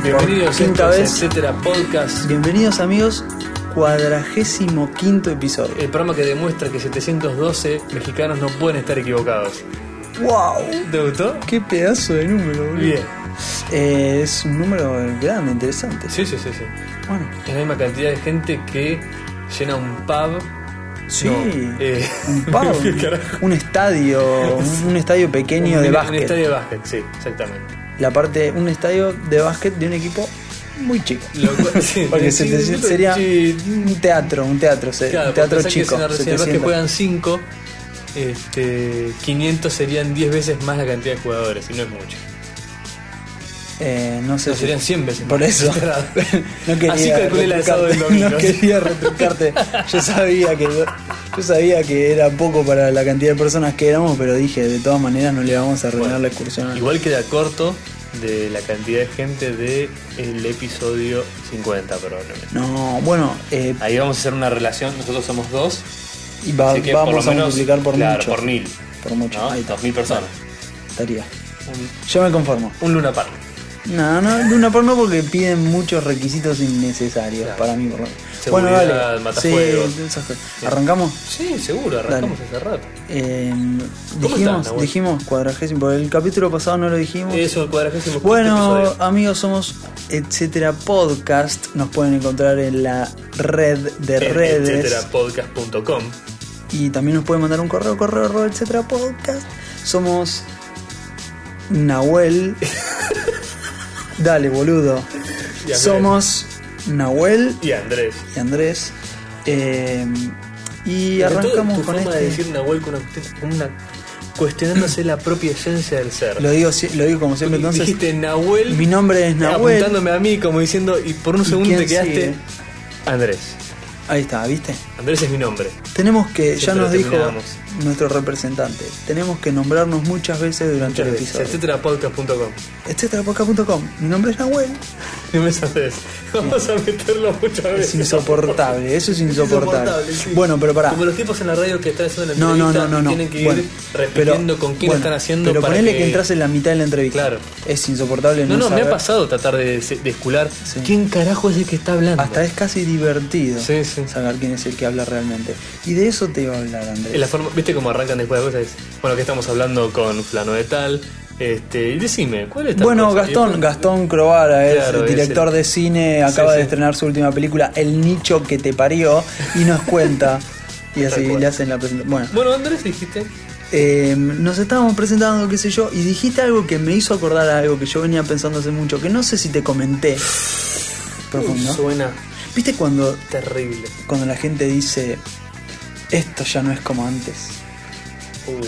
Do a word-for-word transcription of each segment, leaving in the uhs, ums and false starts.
Bienvenidos por quinta vez, etcétera Podcast. Bienvenidos amigos, cuadragésimo quinto episodio. El programa que demuestra que setecientos doce mexicanos no pueden estar equivocados. ¡Wow! ¿Te gustó? ¡Qué pedazo de número, boludo! Bien. Eh, es un número grande, interesante. Sí, sí, sí, sí. Bueno. Es la misma cantidad de gente que llena un pub. Sí, no, eh, un pub, un, un estadio, un, un estadio pequeño un, de un básquet. Un estadio de básquet, sí, exactamente. La parte, un estadio de básquet de un equipo muy chico. Lo cual, sí, porque sí, se, sí, sería sí. un teatro, un teatro, claro, un teatro chico. En la recién de básquet juegan cinco, este, quinientos serían diez veces más la cantidad de jugadores, y no es mucho. Eh, no sé no, si serían cien veces por más. eso no quería así calculé el asado del domingo. No quería retrucarte. Yo sabía que yo sabía que era poco para la cantidad de personas que éramos, pero dije, de todas maneras no le vamos a arruinar bueno, la excursión. Igual queda corto de la cantidad de gente de el episodio cincuenta probablemente. No, bueno, eh, ahí vamos a hacer una relación, nosotros somos dos y va, así que vamos por lo a menos, multiplicar por claro, mucho. por mil. Por mucho. ¿No? Ahí está. Dos mil personas. Vale, estaría. Un, Yo me conformo. un Luna Park. No, no, Luna Park no, porque piden muchos requisitos innecesarios, claro, para mí por lo menos. Bueno, dale. Matafuegos. Sí, ¿arrancamos? Sí, seguro, arrancamos dale. Hace rato. Eh, dijimos, están, dijimos cuadragésimo, porque el capítulo pasado no lo dijimos. Eso, el cuadragésimo. Bueno, episodio. Amigos, somos etcétera Podcast. Nos pueden encontrar en la red de en redes. etcétera podcast punto com. Y también nos pueden mandar un correo, correo, arroba, etcétera Podcast. Somos Nahuel. Dale, boludo. Somos Nahuel y Andrés. Y Andrés. Eh, y Porque arrancamos tu, tu con forma este. de decir Nahuel con una, una cuestionándose la propia esencia del ser. Lo digo, lo digo como siempre. Entonces dijiste Nahuel. Mi nombre es Nahuel. Apuntándome a mí como diciendo, y por un segundo te quedaste sigue? Andrés. Ahí está, ¿viste? Andrés es mi nombre. Tenemos que, siempre ya nos dijo nuestro representante, tenemos que nombrarnos muchas veces durante muchas el episodio. etcétera podcast punto com. etcétera podcast punto com. Mi nombre es Nahuel. Mi nombre es Andrés. Vamos a meterlo muchas veces. Es insoportable, eso es insoportable. Es insoportable sí. Bueno, pero pará. Como los tipos en la radio que están haciendo la no, entrevista no, no, no, tienen que ir bueno, repitiendo pero, con quién bueno, están haciendo. Pero para ponele que... que entras en la mitad de la entrevista. Claro. Es insoportable. No, no, no, saber. me ha pasado tratar de, de escular sí. quién carajo es el que está hablando. Hasta es casi divertido sí, sí. saber quién es el que habla realmente. Y de eso te iba a hablar, Andrés. En la forma, ¿viste cómo arrancan después de cosas? Bueno, que estamos hablando con fulano de tal. Este, y decime, ¿cuál es tal Bueno, cosa? Gastón, después... Gastón Crovara es claro, el director es el... de cine, acaba sí, de sí. estrenar su última película, El nicho que te parió, y nos cuenta. Y así le hacen la presentación. Bueno, bueno, Andrés, dijiste. Eh, nos estábamos presentando, qué sé yo, y dijiste algo que me hizo acordar a algo que yo venía pensando hace mucho, que no sé si te comenté. Profundo. Uy, suena. ¿Viste cuando terrible? Cuando la gente dice, esto ya no es como antes. Uh.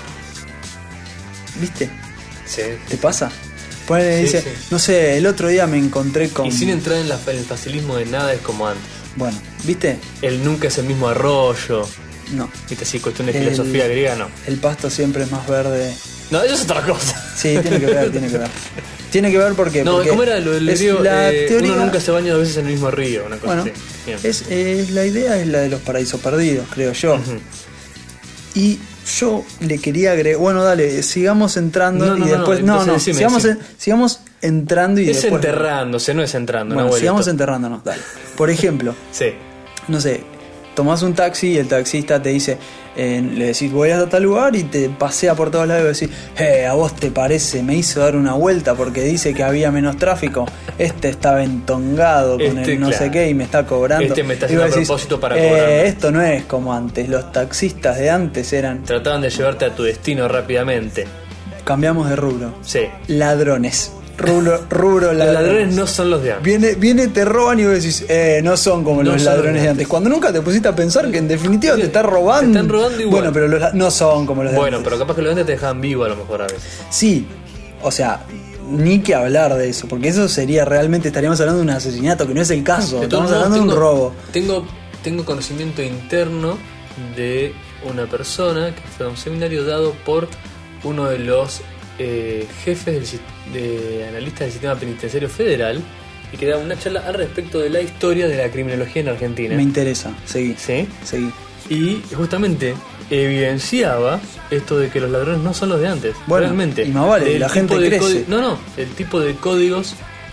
¿Viste? Sí. ¿Te pasa? Ponele, sí, dice, sí. no sé, el otro día me encontré con... Y sin entrar en, la, en el facilismo de nada es como antes. Bueno, ¿viste? El nunca es el mismo arroyo. No. ¿Viste? Así, cuestión de el, filosofía griega, no. El pasto siempre es más verde. No, eso es otra cosa. Sí, tiene que ver, tiene que ver. Tiene que ver porque... No, porque ¿cómo era lo del río? La eh, teoría... Uno nunca se baña dos veces en el mismo río, una cosa bueno, así. Bien. Es, eh, la idea es la de los paraísos perdidos, creo yo. Uh-huh. Y yo le quería agregar... Bueno, dale, sigamos entrando no, no, y después... No, no, no decime, sigamos, en, sigamos entrando y es después... Es enterrándose, no es entrando. Bueno, no, sigamos enterrándonos, dale. Por ejemplo... sí. No sé, tomás un taxi y el taxista te dice... Eh, le decís, voy a tal lugar y te pasea por todos lados y decís, eh, a vos te parece, me hizo dar una vuelta porque dice que había menos tráfico. Este estaba entongado con este, el no claro. sé qué y me está cobrando. Este me está haciendo a propósito para eh, cobrarme. Esto no es como antes, los taxistas de antes eran... Trataban de llevarte a tu destino rápidamente. Cambiamos de rubro. Sí. Ladrones. Rubro, rubro ladrones. Los ladrones no son los de antes. Viene, viene te roban y vos decís, eh, no son como no los son ladrones de antes. Cuando nunca te pusiste a pensar que en definitiva sí, te están robando. Te están robando igual. Bueno, pero los, no son como los de bueno, antes. Bueno, pero capaz que los de antes te dejaban vivo a lo mejor a veces. Sí, o sea, ni que hablar de eso, porque eso sería realmente, estaríamos hablando de un asesinato, que no es el caso. Estamos hablando tengo, de un robo. Tengo, tengo conocimiento interno de una persona que fue a un seminario dado por uno de los eh, jefes del, de analistas del sistema penitenciario federal y que daba una charla al respecto de la historia de la criminología en Argentina. Me interesa, seguí. ¿Sí? Seguí. Y justamente evidenciaba esto de que los ladrones no son los de antes. Bueno, realmente. Y más vale, la gente crece. No, no, el tipo de códigos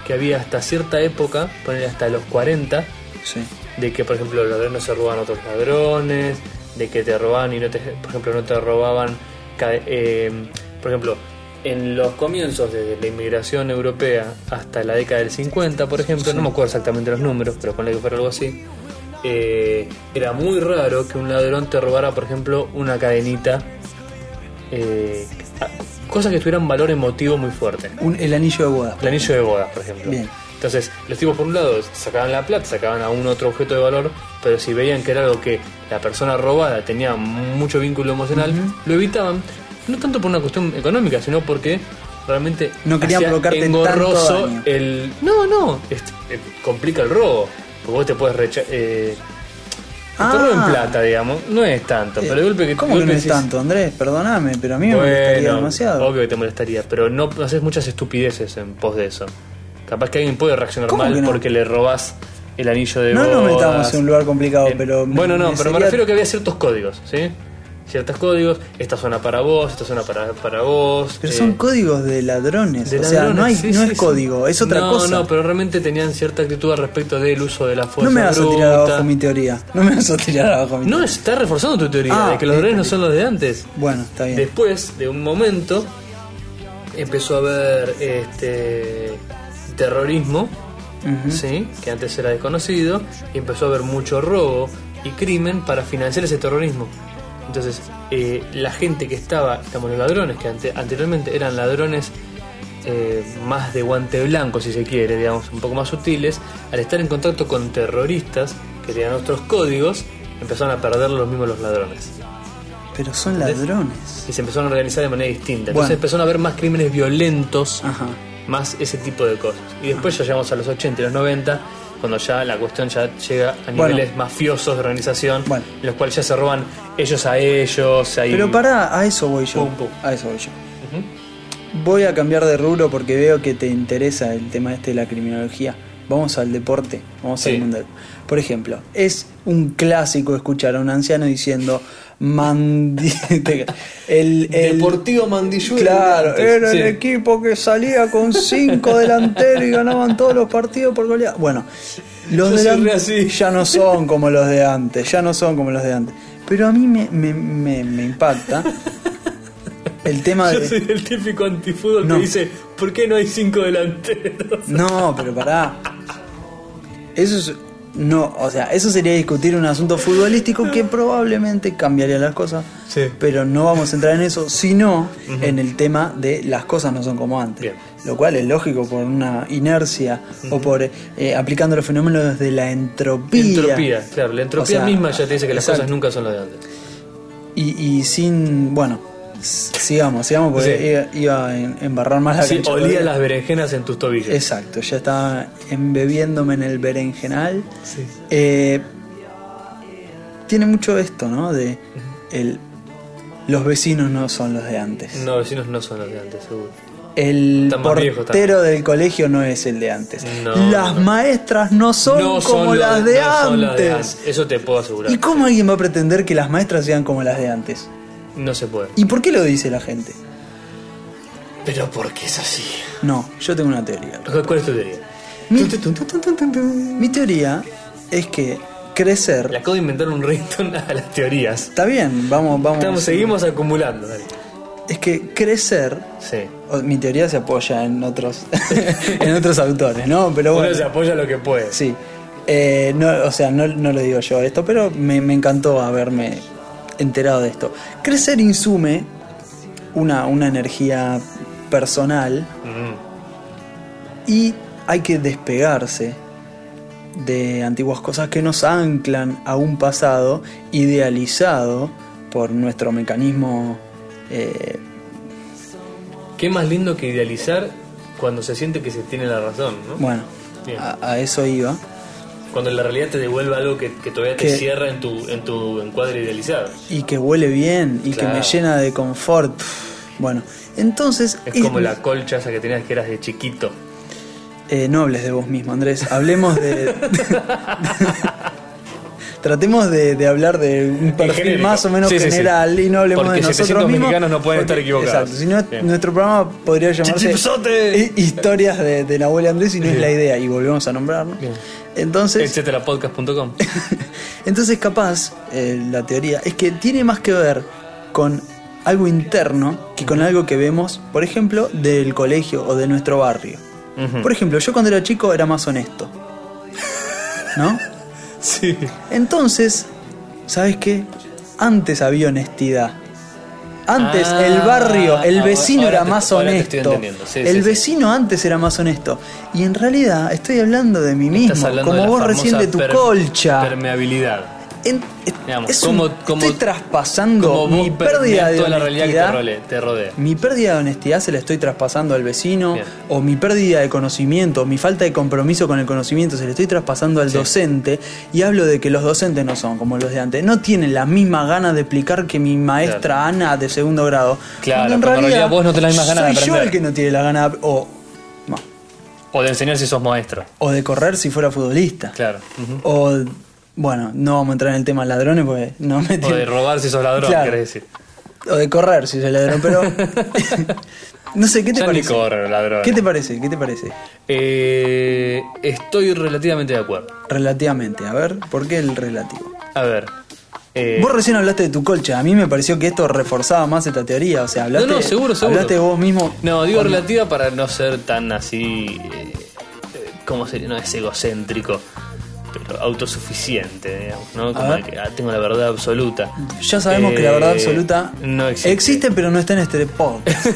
que había hasta cierta época, poner hasta los cuarenta, Sí. de que por ejemplo los ladrones se robaban a otros ladrones, de que te robaban y no te, por ejemplo no te robaban, eh, por ejemplo, en los comienzos de la inmigración europea hasta la década del cincuenta, por ejemplo, Sí. no me acuerdo exactamente los números, pero ponle que fuera algo así, eh, era muy raro que un ladrón te robara, por ejemplo, una cadenita, eh, cosas que tuvieran valor emotivo muy fuerte. Un, el anillo de boda. El anillo de bodas, por ejemplo. Bien. Entonces, los tipos por un lado sacaban la plata, sacaban a un otro objeto de valor, pero si veían que era algo que la persona robada tenía mucho vínculo emocional, Uh-huh. lo evitaban, no tanto por una cuestión económica, sino porque realmente No querían hacía provocarte engorroso tanto daño. el... No, no, es- eh, complica el robo, porque vos te puedes rechazar... Eh, Ah. te roben plata, digamos, no es tanto, pero de golpe que ¿Cómo de que no golpe es decís, tanto, Andrés? Perdóname, pero a mí me molestaría bueno, demasiado. obvio que te molestaría, pero no haces muchas estupideces en pos de eso. Capaz que alguien puede reaccionar ¿Cómo mal que no? porque le robás el anillo de No bodas. nos metamos en un lugar complicado, Eh, pero... Bueno, no, me pero me sería- refiero a que había ciertos códigos, ¿sí? Ciertos códigos, esta zona para vos, esta zona para, para vos. Pero eh, son códigos de ladrones, de o sea, ladrones, no, hay, sí, no sí, es sí. código, es otra no, cosa. No, pero realmente tenían cierta actitud al respecto del uso de la fuerza No me vas a bruta. tirar abajo mi teoría, no me vas a tirar abajo mi No, teoría. está reforzando tu teoría, Ah, de que los eh, ladrones no son los de antes. Bueno, está bien. Después de un momento empezó a haber este terrorismo, Ujú. ¿sí? Que antes era desconocido, y empezó a haber mucho robo y crimen para financiar ese terrorismo. Entonces, eh, la gente que estaba, estamos los ladrones, que ante- anteriormente eran ladrones eh, más de guante blanco, si se quiere, digamos, un poco más sutiles, al estar en contacto con terroristas que tenían otros códigos, empezaron a perder los mismos los ladrones. Pero son ¿Entendés? ladrones. Y se empezaron a organizar de manera distinta. Entonces Bueno. empezaron a haber más crímenes violentos, Ajá. más ese tipo de cosas. Y después ya llegamos a los ochenta y los noventa, cuando ya la cuestión ya llega a Bueno. niveles mafiosos de organización, Bueno. en los cuales ya se roban ellos a ellos. Ahí... Pero pará, a eso voy yo. Pum, pum. A eso voy yo. Ujú. Voy a cambiar de rubro porque veo que te interesa el tema este de la criminología. Vamos al deporte, vamos Sí. al mundo. del- Por ejemplo, es un clásico escuchar a un anciano diciendo Mandi... el, el- Deportivo Mandillú. Claro, era Sí. el equipo que salía con cinco delanteros y ganaban todos los partidos por goleada. Bueno, los Yo de soy re an- así. ya no son como los de antes, ya no son como los de antes. Pero a mí me, me, me, me impacta el tema Yo de... soy el típico antifútbol No. que dice, ¿por qué no hay cinco delanteros? No, pero pará. Eso es... No, o sea, eso sería discutir un asunto futbolístico que probablemente cambiaría las cosas. Sí. Pero no vamos a entrar en eso, sino en el tema de las cosas no son como antes. Bien. Lo cual es lógico por una inercia o por eh, aplicando los fenómenos de la entropía. Entropía, claro. La entropía O sea, misma ya te dice que las exacto. cosas nunca son las de antes. Y, y sin... Bueno, s- sigamos, sigamos porque Sí. iba, iba a en- embarrar más la Sí, cancha. olía las berenjenas en tus tobillos. Exacto, ya estaba embebiéndome en el berenjenal. Sí. Eh, tiene mucho esto, ¿no? De el, los vecinos no son los de antes. No, vecinos no son los de antes, seguro. El Están más viejos portero del colegio no es el de antes. No, las no. maestras no son No como son las los- de, no son las de antes. antes. Eso te puedo asegurar. ¿Y cómo alguien va a pretender que las maestras sean como las de antes? No se puede. ¿Y por qué lo dice la gente? Pero porque es así. No, yo tengo una teoría. ¿Cuál es tu teoría? Mi, mi teoría es que crecer... Le acabo de inventar un ringtone a las teorías. Está bien, vamos, vamos. Estamos, seguimos acumulando. Dale. Es que crecer, Sí. o- mi teoría se apoya en otros, en otros autores, ¿no? Pero Uno bueno, se apoya lo que puede. sí. Eh, no, o sea, no, no lo digo yo esto, pero me, me encantó haberme enterado de esto. Crecer insume una, una energía personal Mm. y hay que despegarse de antiguas cosas que nos anclan a un pasado idealizado por nuestro mecanismo. Eh, Qué más lindo que idealizar cuando se siente que se tiene la razón, ¿no? bueno, Bien. a, a eso iba. Cuando la realidad te devuelve algo que, que todavía te Que- cierra en tu, en tu encuadre idealizado. Y que huele bien y Claro. que me llena de confort. Bueno, entonces... Es como la colcha esa que tenías que eras de chiquito. Eh, no hables de vos mismo, Andrés. Hablemos de... tratemos de, de hablar de un perfil genérico. más o menos Sí, sí, general sí. y no hablemos Porque de nosotros setecientos mismos. mexicanos no pueden estar equivocados. Exacto, si no, Bien. nuestro programa podría llamarse ¡Chichipsote! hi- Historias de, de Nahuel Andrés y no es Bien. la idea, y volvemos a nombrarnos. Bien. Entonces, etcétera podcast punto com. entonces capaz, eh, la teoría es que tiene más que ver con algo interno que con algo que vemos, por ejemplo, del colegio o de nuestro barrio. Ujú. Por ejemplo, yo cuando era chico era más honesto, ¿no? Sí. Entonces, ¿sabes qué? Antes había honestidad. Antes Ah, el barrio, el vecino ahora era te- más ahora te estoy honesto. entendiendo. Sí, el sí, sí. vecino antes era más honesto. Y en realidad estoy hablando de mí Estás mismo, hablando como de la vos recién famosa de tu per- colcha. Permeabilidad. En- Digamos, es como- un- como- estoy traspasando Como mi vos pérdida permeas de toda la realidad que te honestidad. rodea. Te rodea. Mi pérdida de honestidad se la estoy traspasando al vecino, Bien. o mi pérdida de conocimiento, mi falta de compromiso con el conocimiento se la estoy traspasando al Sí. docente, y hablo de que los docentes no son como los de antes, no tienen las mismas ganas de explicar que mi maestra Claro. Ana de segundo grado. Claro, Cuando cuando en realidad vos no tenés las mismas ganas de soy yo aprender. el que no tiene la gana de- o, no, O de enseñar si sos maestro. o de correr si fuera futbolista. Claro. Ujú. O, bueno, no vamos a entrar en el tema ladrones porque no me O de tiene- robar si sos ladrón, Claro. querés decir. o de correr si soy ladrón, pero no sé, ¿qué te Ya ni parece? corre, ladrón. ¿Qué te parece? ¿Qué te parece? Eh, estoy relativamente de acuerdo. Relativamente, a ver, ¿por qué el relativo? A ver. eh, Vos recién hablaste de tu colcha, a mí me pareció que esto reforzaba más esta teoría, o sea, hablaste, No, no, seguro, seguro. hablaste vos mismo. No, digo con- relativa para no ser tan así. Eh, eh, ¿Cómo sería? No es egocéntrico, pero autosuficiente, digamos, ¿no? Como ver. de que ah, tengo la verdad absoluta. Ya sabemos que la verdad Eh, absoluta no existe. existe, pero no está en este podcast.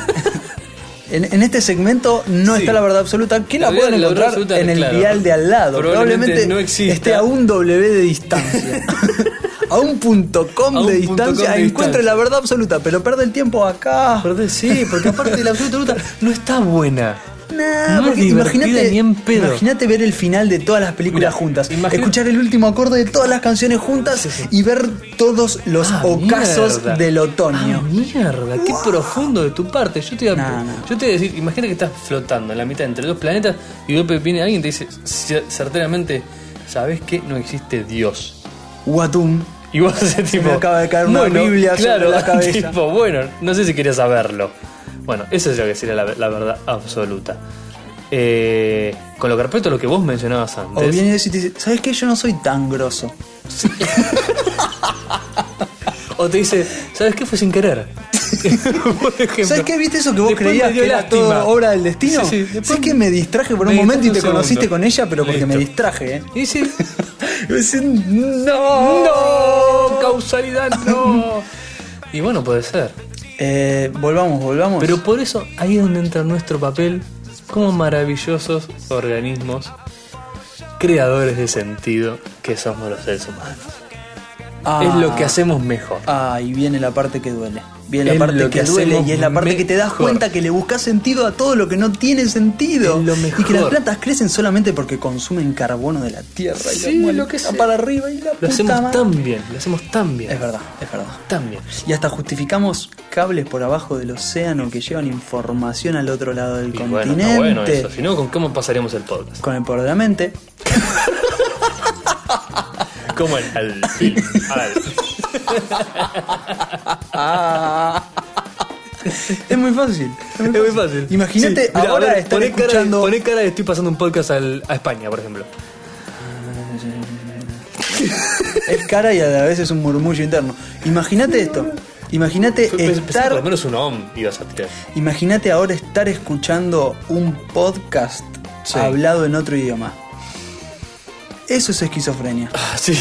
En, en este segmento no Sí. está la verdad absoluta, que La la pueden verdad- la verdad encontrar absoluta, en el claro, vial de al lado. probablemente Probablemente no exista. esté a un W de distancia. A un punto com A un de punto com distancia de encuentre distancia. la verdad absoluta, pero pierde el tiempo acá. Perdón, sí, porque aparte de la absoluta no está buena. Nah, No es porque divertida imagínate, ni en pedo. imagínate ver el final de todas las películas Mirá, juntas, imagina- escuchar el último acorde de todas las canciones juntas Sí, sí. y ver todos los Ah, ocasos mierda. del otoño. Ah, mierda, qué profundo de tu parte. Yo te, iba a, No, no. yo te voy a decir, imagina que estás flotando en la mitad entre dos planetas y de golpe viene alguien y te dice cer- certeramente, ¿sabes qué? No existe Dios. Watum. Y vos haces tipo. me acaba de caer una Biblia sobre claro, la cabeza. Tipo, bueno, no sé si querías saberlo. Bueno, eso es lo que sería la, la verdad absoluta. Eh, con lo que respecto a lo que vos mencionabas O antes. viene y te dice, ¿sabes qué? Yo no soy tan grosso. O te dice, ¿sabes qué? Fue sin querer. Por ejemplo. ¿Sabes qué? ¿Viste eso que vos Después creías me dio que era lástima. todo obra del destino? Sí, sí, después ¿Sabes que me distraje por me un momento y distraje te un conociste segundo. con ella, pero porque me Listo. distraje, ¿eh? Y sí. Yo decía, no, ¡No! Causalidad, no. Y bueno, puede ser. Eh, volvamos, volvamos. Pero por eso ahí es donde entra nuestro papel como maravillosos organismos creadores de sentido que somos los seres humanos. Ah. Es lo que hacemos mejor. Ah, y viene la parte que duele. Viene la Es parte lo que, que duele hacemos y es la parte que te das mejor. cuenta que le buscas sentido a todo lo que no tiene sentido. Es lo Y que las mejor. plantas crecen solamente porque consumen carbono de la tierra y Sí, lo, muelen lo que sea. para arriba y la Lo puta hacemos madre. tan bien, lo hacemos tan bien. Es verdad, es verdad. Tan bien. Y hasta justificamos cables por abajo del océano que llevan información al otro lado del Y bueno, continente. está bueno eso. Si no, ¿con cómo pasaríamos el podcast? Con el poder de la mente. Como el al film. Al. Es muy fácil. Es muy fácil. Imagínate Sí, mira, ahora a ver, estar poné cara de- escuchando. poné cara de estoy pasando un podcast al- a España, por ejemplo. Es cara y a la vez es un murmullo interno. Imagínate esto. Imagínate Pensé que por lo estar. menos un om ibas a tirar. Imagínate ahora estar escuchando un podcast Sí. hablado en otro idioma. Eso es esquizofrenia. Ah, sí.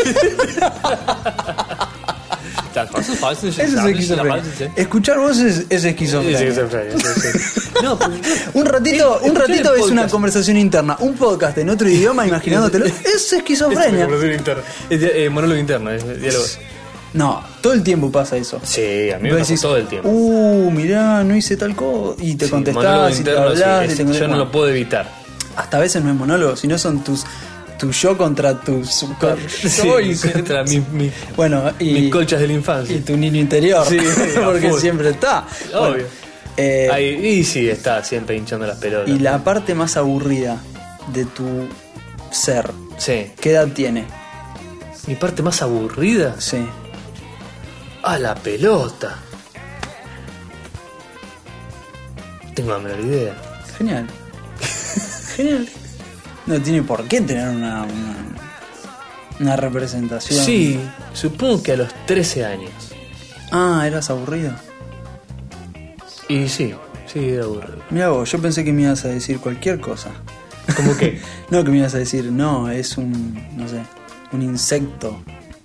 Eso es esquizofrenia. Escuchar voces es esquizofrenia. No, pues, Un ratito, un Escuchar ratito el es una podcast. conversación interna. Un podcast en otro idioma, imaginándotelo, es esquizofrenia. Es di- eh, monólogo interno, es diálogo. No, todo el tiempo pasa eso. Sí, a mí me Vos pasa decís, todo el tiempo. Uh, mirá, no hice tal cosa. Y te Sí, monólogo contestás y te interno, sí, hablas. es- y te yo no contestás. lo puedo evitar. Hasta a veces no es monólogo, sino son tus tu yo contra tu super yo y Sí, contra mi, mi, bueno, y, mis colchas de la y infancia. tu niño interior, Sí, a porque full. siempre está. Bueno, Obvio. eh, Ahí, y sí, está siempre hinchando las pelotas. y la parte más aburrida de tu ser, Sí. ¿qué edad tiene? Mi parte más aburrida. Sí. A la pelota. Tengo la menor idea. Genial. Genial. No tiene por qué tener una, una, una representación. Sí, supongo que a los trece años. Ah, eras aburrido. Y sí, sí, era aburrido. Mirá vos, yo pensé que me ibas a decir cualquier cosa. ¿Cómo qué? No, que me ibas a decir, no, es un, no sé, un insecto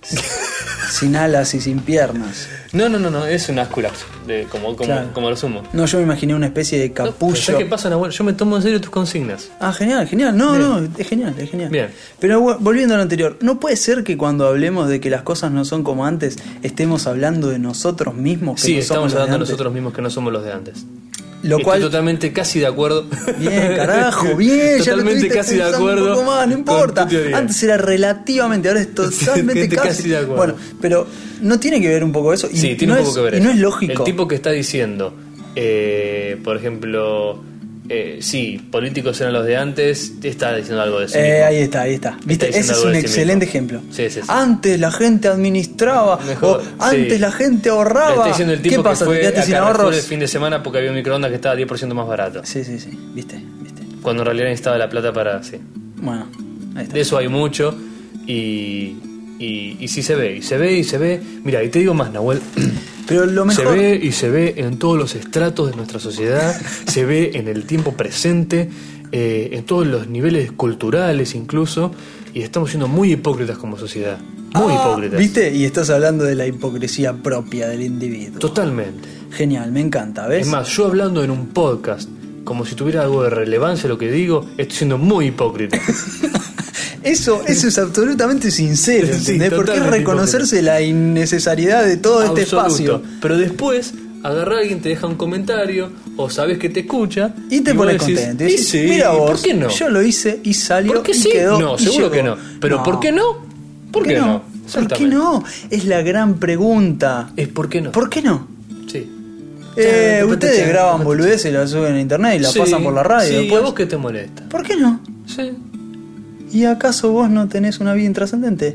sin alas y sin piernas. No, no, no, no, es un Asculax, de, como, como, Claro. como lo sumo. No, yo me imaginé una especie de No, capullo. ¿sabes qué pasa, Nahuel? Yo me tomo en serio tus consignas. Ah, genial, genial. No, Bien. no, es genial, es genial. Bien. Pero vo- volviendo a lo anterior, ¿no puede ser que cuando hablemos de que las cosas no son como antes, estemos hablando de nosotros mismos? Que Sí, no estamos somos los de hablando antes? nosotros mismos que no somos los de antes. Lo Estoy cual, totalmente casi de acuerdo. bien, carajo, bien, ya lo Totalmente estuviste casi de pensando acuerdo. un poco más, no con importa. tu teoría. Antes era relativamente, ahora es totalmente Gente casi. casi de acuerdo. Bueno, pero no tiene que ver un poco eso. Y Sí, tiene no un poco es, que ver y no eso. es lógico. El tipo que está diciendo, eh, por ejemplo, eh, sí, políticos eran los de antes, está diciendo algo de sí Eh, mismo. ahí está, ahí está. ¿Viste? diciendo Ese es algo un de sí excelente mismo. ejemplo. Sí, sí, sí. Antes la gente administraba, Mejor, o antes sí. la gente Le ahorraba. está diciendo el tipo ¿Qué pasa? que ¿Te fue quedaste a sin Carrefour ahorros? el fin de semana porque había un microondas que estaba diez por ciento más barato. Sí, sí, sí. ¿Viste? ¿Viste? Cuando en realidad necesitaba la plata para... Sí. Bueno, ahí está. De eso hay mucho y, y, y sí se ve, y se ve, y se ve. Mira, y te digo más, Nahuel. Pero lo mejor. Se ve y se ve en todos los estratos de nuestra sociedad, se ve en el tiempo presente, eh, en todos los niveles culturales incluso, y estamos siendo muy hipócritas como sociedad. Muy Ah, hipócritas. ¿Viste? Y estás hablando de la hipocresía propia del individuo. Totalmente. Genial, me encanta, ¿ves? Es más, yo hablando en un podcast, como si tuviera algo de relevancia lo que digo, estoy siendo muy hipócrita. Eso, eso es absolutamente sincero, Sí, ¿entendés? Porque es totalmente reconocerse la innecesariedad de todo este Absoluto. espacio. Pero después agarra a alguien, te deja un comentario o sabes que te escucha Y te vos pones decís, contento. Y "Y decís, sí, mira vos, ¿por qué no? yo lo hice y salió ¿Por qué y sí? quedó. No, y seguro llegó". que no. Pero ¿por qué no? ¿Por qué no? ¿Por qué Exactamente. no? Es la gran pregunta. Es ¿por qué no? ¿Por qué no? Sí. Eh, Chan, ustedes chan, graban chan, boludeces y las suben a internet y las Sí, pasan por la radio. Sí, ¿y después. a vos qué te molesta? ¿Por qué no? Sí. ¿Y acaso vos no tenés una vida intrascendente?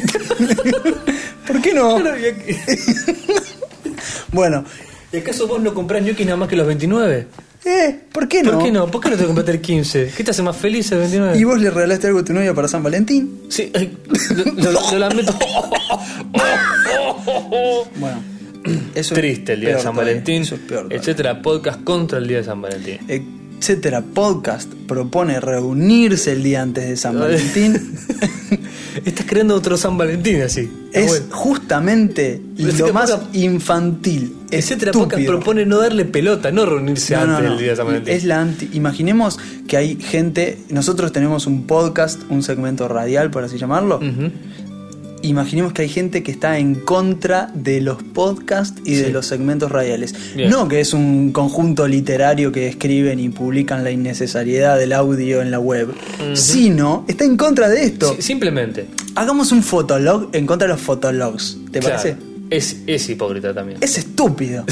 ¿Por qué no? Claro, ¿y, ac- Bueno, ¿y acaso vos no comprás ñoquis nada más que los veintinueve? eh, ¿por qué no? ¿Por qué no? ¿Por qué no te compraste el quince? ¿Qué te hace más feliz el veintinueve? ¿Y vos le regalaste algo a tu novia para San Valentín? Sí, ay, lo, lo- lo lamento. Bueno, eso Triste es el día de peor San todavía, Valentín, eso es peor todavía. etcétera. Podcast contra el día de San Valentín. Etcétera Podcast propone reunirse el día antes de San Valentín. Estás creando otro San Valentín así. Es Bueno. justamente Pero lo etcétera más Podcast- infantil. Etcétera Podcast estúpido. propone no darle pelota, no reunirse No, antes no, no. del día de San Valentín. Es la anti. Imaginemos que hay gente. Nosotros tenemos un podcast, un segmento radial, por así llamarlo. Ujú. Imaginemos que hay gente que está en contra de los podcasts y de Sí. los segmentos radiales. Bien. No que es un conjunto literario que escriben y publican la innecesariedad del audio en la web, sino está en contra de esto. Sí, simplemente. Hagamos un fotolog en contra de los fotologs. ¿Te Claro, parece? Es, es hipócrita también. Es estúpido.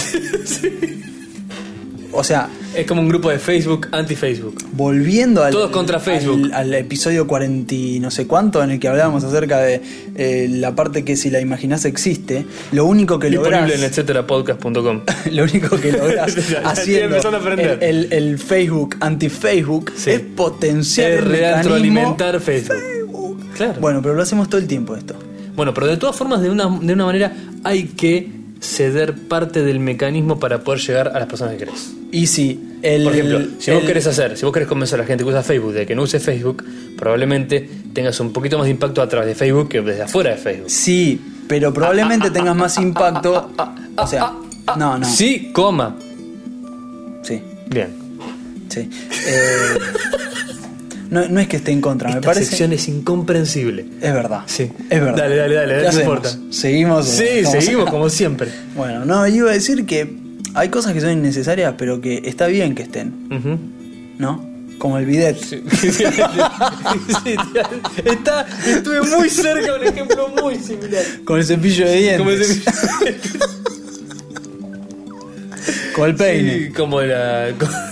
O sea, Es como un grupo de Facebook anti-Facebook. volviendo al, Todos contra Facebook. al, al episodio cuarenta y no sé cuánto, en el que hablábamos acerca de eh, la parte que si la imaginás existe, lo único que Disponible lográs, en etcétera podcast punto com. lo único que lográs Ya, ya estoy haciendo empezando a aprender. el, el- el Facebook anti-Facebook Sí. es potenciar Es el mecanismo retroalimentar Facebook. Facebook. Claro. Bueno, pero lo hacemos todo el tiempo esto. Bueno, pero de todas formas, de una, de una manera, hay que ceder parte del mecanismo para poder llegar a las personas que querés. Y si el, Por ejemplo, si vos el- querés hacer, si vos querés convencer a la gente que usa Facebook de que no use Facebook, probablemente tengas un poquito más de impacto a través de Facebook que desde afuera de Facebook. Sí, pero probablemente tengas más impacto. O sea, no, no. Sí, coma. Sí, Bien. sí. Eh, no, no es que esté en contra, me Esta parece. sección es incomprensible. Es verdad. Sí. Es verdad. Dale, dale, dale, ¿Qué no hacemos? importa. Seguimos. Sí, Vamos seguimos a- como siempre. Bueno, no, iba a decir que hay cosas que son innecesarias, pero que está bien que estén, Ujú. ¿no? Como el bidet. Sí. Sí, está, estuve muy cerca de un ejemplo muy similar. Con el cepillo de dientes. Como ese- Con el peine. Sí, como la.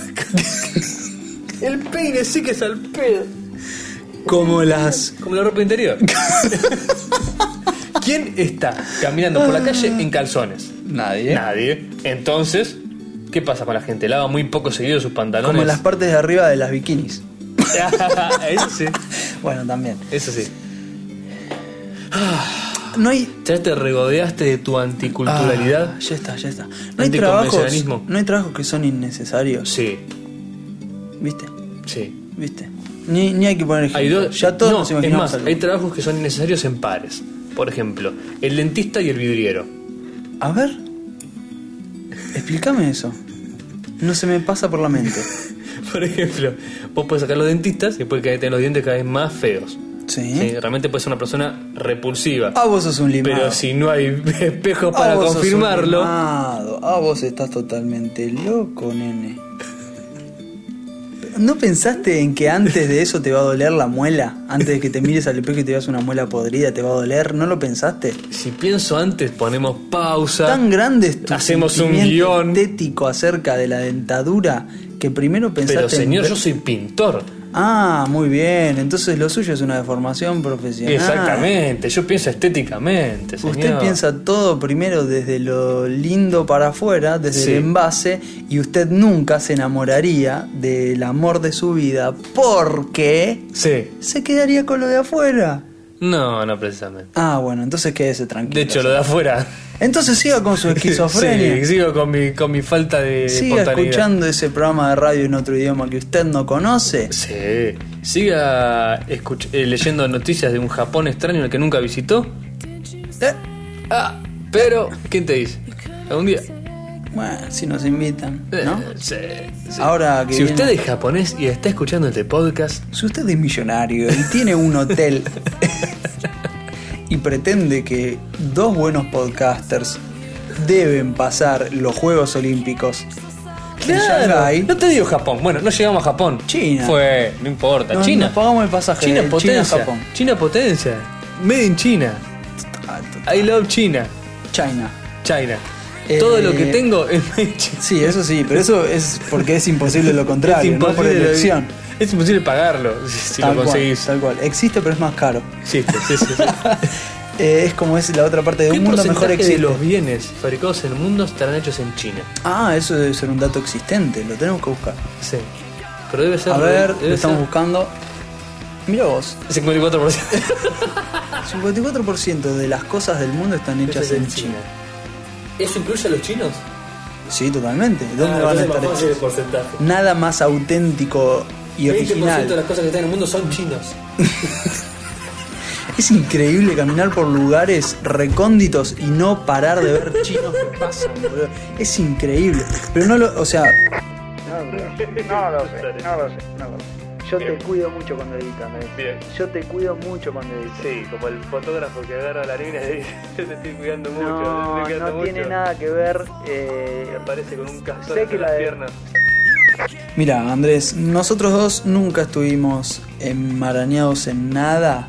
El peine sí que es al pedo. Como las. Como la ropa interior. ¿Quién está caminando por la calle en calzones? Nadie. Nadie. Entonces, ¿qué pasa con la gente? Lava muy poco seguido sus pantalones. Como las partes de arriba de las bikinis. Eso sí. Bueno, también. Eso sí. No hay. ¿Ya te regodeaste de tu anticulturalidad? Ah, ya está, ya está. No hay trabajos. Anticonvencionalismo. No hay trabajos que son innecesarios. Sí, ¿Viste? sí. ¿Viste? Ni, ni hay que poner ejemplo. Hay dos, ya todos no, nos es imaginamos más, algo. hay trabajos que son innecesarios en pares. Por ejemplo, el dentista y el vidriero. A ver. Explícame eso. No se me pasa por la mente. Por ejemplo, vos podés sacar los dentistas y después que tener los dientes cada vez más feos. Sí. Sí, realmente puede ser una persona repulsiva. Ah, vos sos un limado. Pero si no hay espejos Ah, para vos sos un confirmarlo. limado. Ah, vos estás totalmente loco, nene. ¿No pensaste en que antes de eso te va a doler la muela? Antes de que te mires al espejo y te veas una muela podrida, ¿te va a doler? ¿No lo pensaste? Si pienso antes, ponemos pausa. Tan grande es tu Hacemos un sentimiento guión. estético acerca de la dentadura que primero pensaste Pero señor, en... yo soy pintor. Ah, muy bien. Entonces lo suyo es una deformación profesional. Exactamente, yo pienso estéticamente, señor. Usted piensa todo primero desde lo lindo para afuera, desde Sí. el envase, y usted nunca se enamoraría del amor de su vida porque Sí. se quedaría con lo de afuera. No, no precisamente. Ah, bueno, entonces quédese tranquilo. De hecho, lo de afuera. Entonces siga con su esquizofrenia. Sí, sigo con mi, con mi falta de Siga espontaneidad. escuchando ese programa de radio en otro idioma que usted no conoce. Sí. Siga escuch- eh, leyendo noticias de un Japón extraño al que nunca visitó. Eh, Ah, pero, ¿quién te dice? ¿Algún día? Bueno, si nos invitan, ¿no? Eh, sí, sí. Ahora que Si viene- usted es japonés y está escuchando este podcast, Si usted es millonario y tiene un hotel y pretende que dos buenos podcasters deben pasar los Juegos Olímpicos en Shanghái, no te digo Japón. Bueno, no llegamos a Japón. China. Fue, no importa. nos, China. nos pagamos el pasaje China de potencia. China a Japón. China potencia. Made in China. Ah, total. I love China. China. China. Eh, Todo lo que tengo es made in China. Sí, eso sí, pero eso es porque es imposible lo contrario, Es no por imposible- elección. Es imposible pagarlo si, si Tal lo cual, conseguís. tal cual. Existe, pero es más caro. Existe, sí, sí, sí. Eh, es como es la otra parte de ¿Qué un mundo mejor porcentaje existe. de los bienes fabricados en el mundo estarán hechos en China? Ah, eso debe ser un dato existente, lo tenemos que buscar. Sí. Pero debe ser. A ver, debe lo estamos ser buscando. Mira vos, cincuenta y cuatro por ciento. cincuenta y cuatro por ciento de las cosas del mundo están hechas en China. ¿Eso incluye a los chinos? Sí, totalmente. ¿Dónde Ah, van a entonces estar más fácil el hechas? porcentaje. Nada más auténtico y veinte por ciento de original. las cosas que están en el mundo son chinos. Es increíble caminar por lugares recónditos y no parar de ver chinos que pasan, boludo. Es increíble. Pero no lo, o sea, no lo sé, no lo sé, no lo sé. Yo te cuido mucho cuando editas, Bien. Yo te cuido mucho cuando editas. Sí, como el fotógrafo que agarra la arena y dice: Yo te estoy cuidando mucho. No, te estoy cuidando no tiene mucho. nada que ver. eh, Y aparece con un castor sé entre que las la de- piernas. Mira, Andrés, nosotros dos nunca estuvimos enmarañados en nada.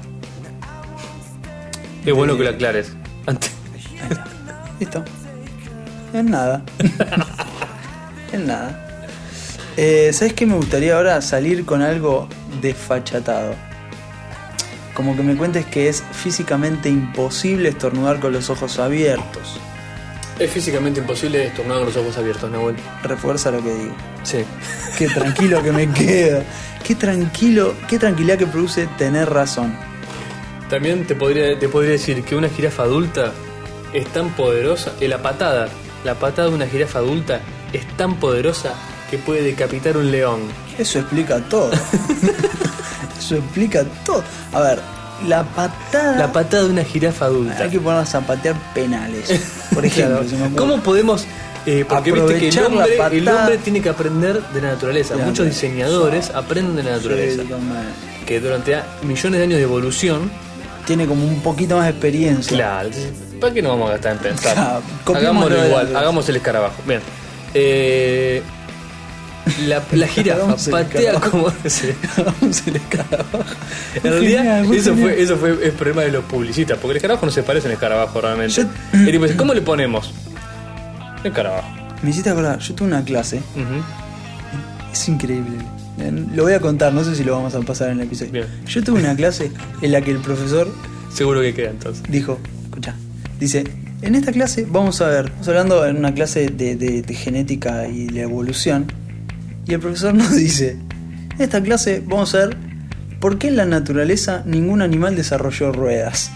Es bueno que lo aclares. Antes. Ahí está. Listo. En nada. En nada. Eh, ¿Sabes qué? Me gustaría ahora salir con algo desfachatado. Como que me cuentes que es físicamente imposible estornudar con los ojos abiertos. Es físicamente imposible estornudar con los ojos abiertos, Nahuel. Refuerza lo que digo. Sí. Qué tranquilo que me quedo. Qué tranquilo, qué tranquilidad que produce tener razón. También te podría, te podría decir que una jirafa adulta es tan poderosa, eh, la patada, la patada de una jirafa adulta es tan poderosa que puede decapitar un león. Eso explica todo. Eso explica todo. A ver, la patada. La patada de una jirafa adulta. Hay que ponernos a patear penales. Por ejemplo, Claro. se me ocurre. ¿Cómo podemos...? Eh, porque viste que el Aprovechar la hombre, el patada. hombre tiene que aprender de la naturaleza. Claro. Muchos diseñadores aprenden de la naturaleza. Sí, totalmente. Que durante a- millones de años de evolución, Tiene como un poquito más de experiencia. claro, entonces, ¿para qué nos vamos a gastar en pensar? Claro, copiémoslo Hagámoslo de la igual, naturaleza. hagamos el escarabajo. Bien. Eh, la, la jirafa Hagamos el patea escarabajo. como... sí. Vamos el escarabajo. En realidad, Genial, muy eso genial. fue, eso fue el problema de los publicistas, porque el escarabajo no se parece a un escarabajo realmente. Yo- El tipo dice, ¿cómo le ponemos? Escarabajo. Me hiciste acordar, yo tuve una clase. Ujú. Es increíble. Lo voy a contar, no sé si lo vamos a pasar en el episodio. Bien. Yo tuve una clase en la que el profesor Seguro que queda entonces. Dijo, escucha, dice, en esta clase vamos a ver, estamos hablando en una clase de, de, de genética y la evolución, y el profesor nos dice, en esta clase vamos a ver por qué en la naturaleza ningún animal desarrolló ruedas.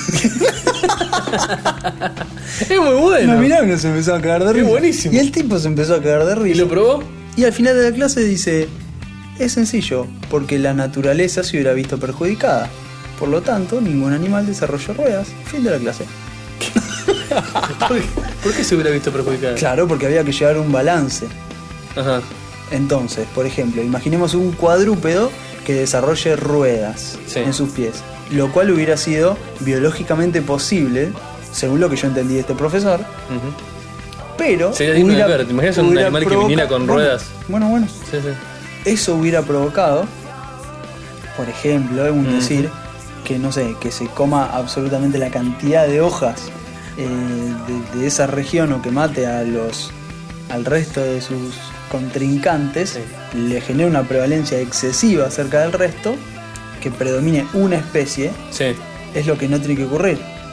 Es muy bueno. No, mirá, uno se empezó a cagar de risa. Es buenísimo. Y el tipo se empezó a cagar de risa. ¿Y lo probó? Y al final de la clase dice, es sencillo, porque la naturaleza se hubiera visto perjudicada. Por lo tanto, ningún animal desarrolló ruedas. Fin de la clase. ¿Por qué, ¿Por qué se hubiera visto perjudicada? Claro, porque había que llevar un balance. Ajá. Entonces, por ejemplo, imaginemos un cuadrúpedo que desarrolle ruedas Sí. en sus pies, lo cual hubiera sido biológicamente posible, según lo que yo entendí de este profesor, Ujú. pero Sería digno de hubiera- ver. ¿Te imaginas un hubiera animal que provoca- viniera con bueno, ruedas? Bueno, bueno, Sí, sí. eso hubiera provocado, por ejemplo, es un Ujú. decir, que no sé, que se coma absolutamente la cantidad de hojas eh, de, de esa región o que mate a los al resto de sus contrincantes, Sí. le genera una prevalencia excesiva acerca del resto, que predomine una especie, Sí. es lo que no tiene que ocurrir.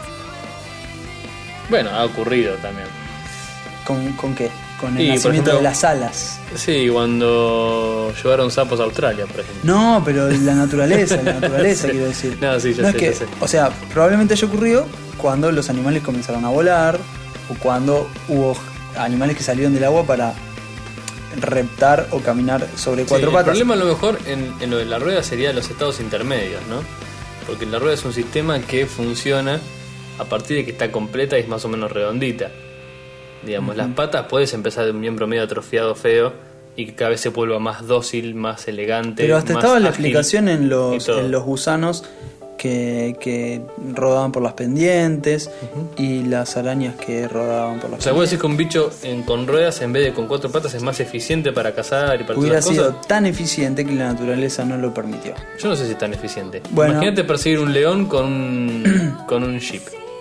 Bueno, ha ocurrido también. ¿Con, con qué? Con el Y, por nacimiento ejemplo- de las alas. Sí, cuando llevaron sapos a Australia, por ejemplo. No, pero la naturaleza, la naturaleza Sí. quiero decir. No, sí, ya No sé, es que, ya sé. o sea, probablemente haya ocurrido cuando los animales comenzaron a volar o cuando hubo animales que salieron del agua para reptar o caminar sobre Sí, cuatro el patas. problema a lo mejor en, en lo de la rueda sería los estados intermedios, ¿no? Porque la rueda es un sistema que funciona a partir de que está completa y es más o menos redondita. Digamos, las patas puedes empezar de un miembro medio atrofiado feo y que cada vez se vuelva más dócil, más elegante. Pero hasta más estaba la ágil explicación en y los, todo. en los gusanos que, que rodaban por las pendientes y las arañas que rodaban por las O sea, vos pendientes. decís que un bicho en- con ruedas en vez de con cuatro patas es más eficiente para cazar y para todas Hubiera las sido cosas. tan eficiente que la naturaleza no lo permitió. Yo no sé si es tan eficiente. Bueno. Imagínate perseguir un león con un, con un jeep.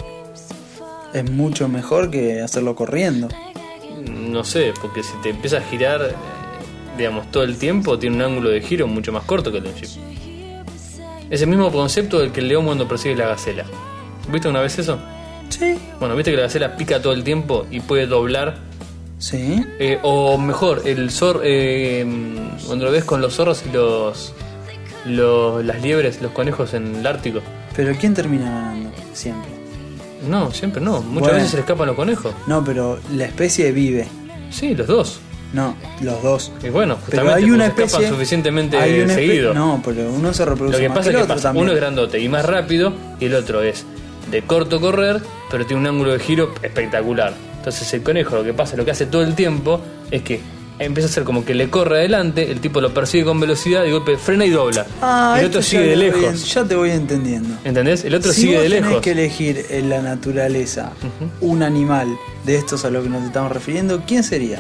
Es mucho mejor que hacerlo corriendo. No sé, porque si te empieza a girar, eh, digamos, todo el tiempo, tiene un ángulo de giro mucho más corto que el de un jeep. Es el mismo concepto del que el león cuando persigue la gacela. ¿Viste una vez eso? Sí. Bueno, viste que la gacela pica todo el tiempo y puede doblar. Sí. Eh, o mejor, el zorro, eh, cuando lo ves con los zorros y los, los las liebres, los conejos en el Ártico. Pero ¿quién termina ganando? Siempre. No, siempre no. Muchas Bueno. veces se le escapan los conejos. No, pero la especie vive. Sí, los dos. No, los dos. Y bueno, Pero justamente hay una porque se escapan especie. suficientemente hay una espe- seguido. No, pero uno se reproduce Lo que más pasa que es el que otro pasa, también. uno es grandote y más rápido y el otro es de corto correr, pero tiene un ángulo de giro espectacular. Entonces el conejo lo que pasa, lo que hace todo el tiempo es que empieza a hacer como que le corre adelante, el tipo lo persigue con velocidad y de golpe frena y dobla. Ah, y el otro esto sigue ya de lo voy lejos. en- ya te voy entendiendo. ¿Entendés? El otro si sigue vos de tenés lejos. que elegir en la naturaleza un animal de estos a los que nos estamos refiriendo, ¿quién serías?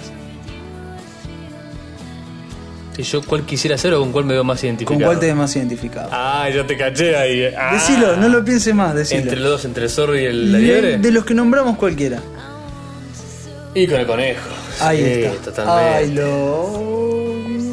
Si yo cuál quisiera ser o con cuál me veo más identificado. ¿Con cuál te ves más identificado? Ah, ya te caché ahí. Ah. Decilo, no lo pienses más, decilo. Entre los dos, entre el zorro y el, la de, liebre. de los que nombramos cualquiera. Y con el conejo. Ahí Sí, está. totalmente. Ay, lo.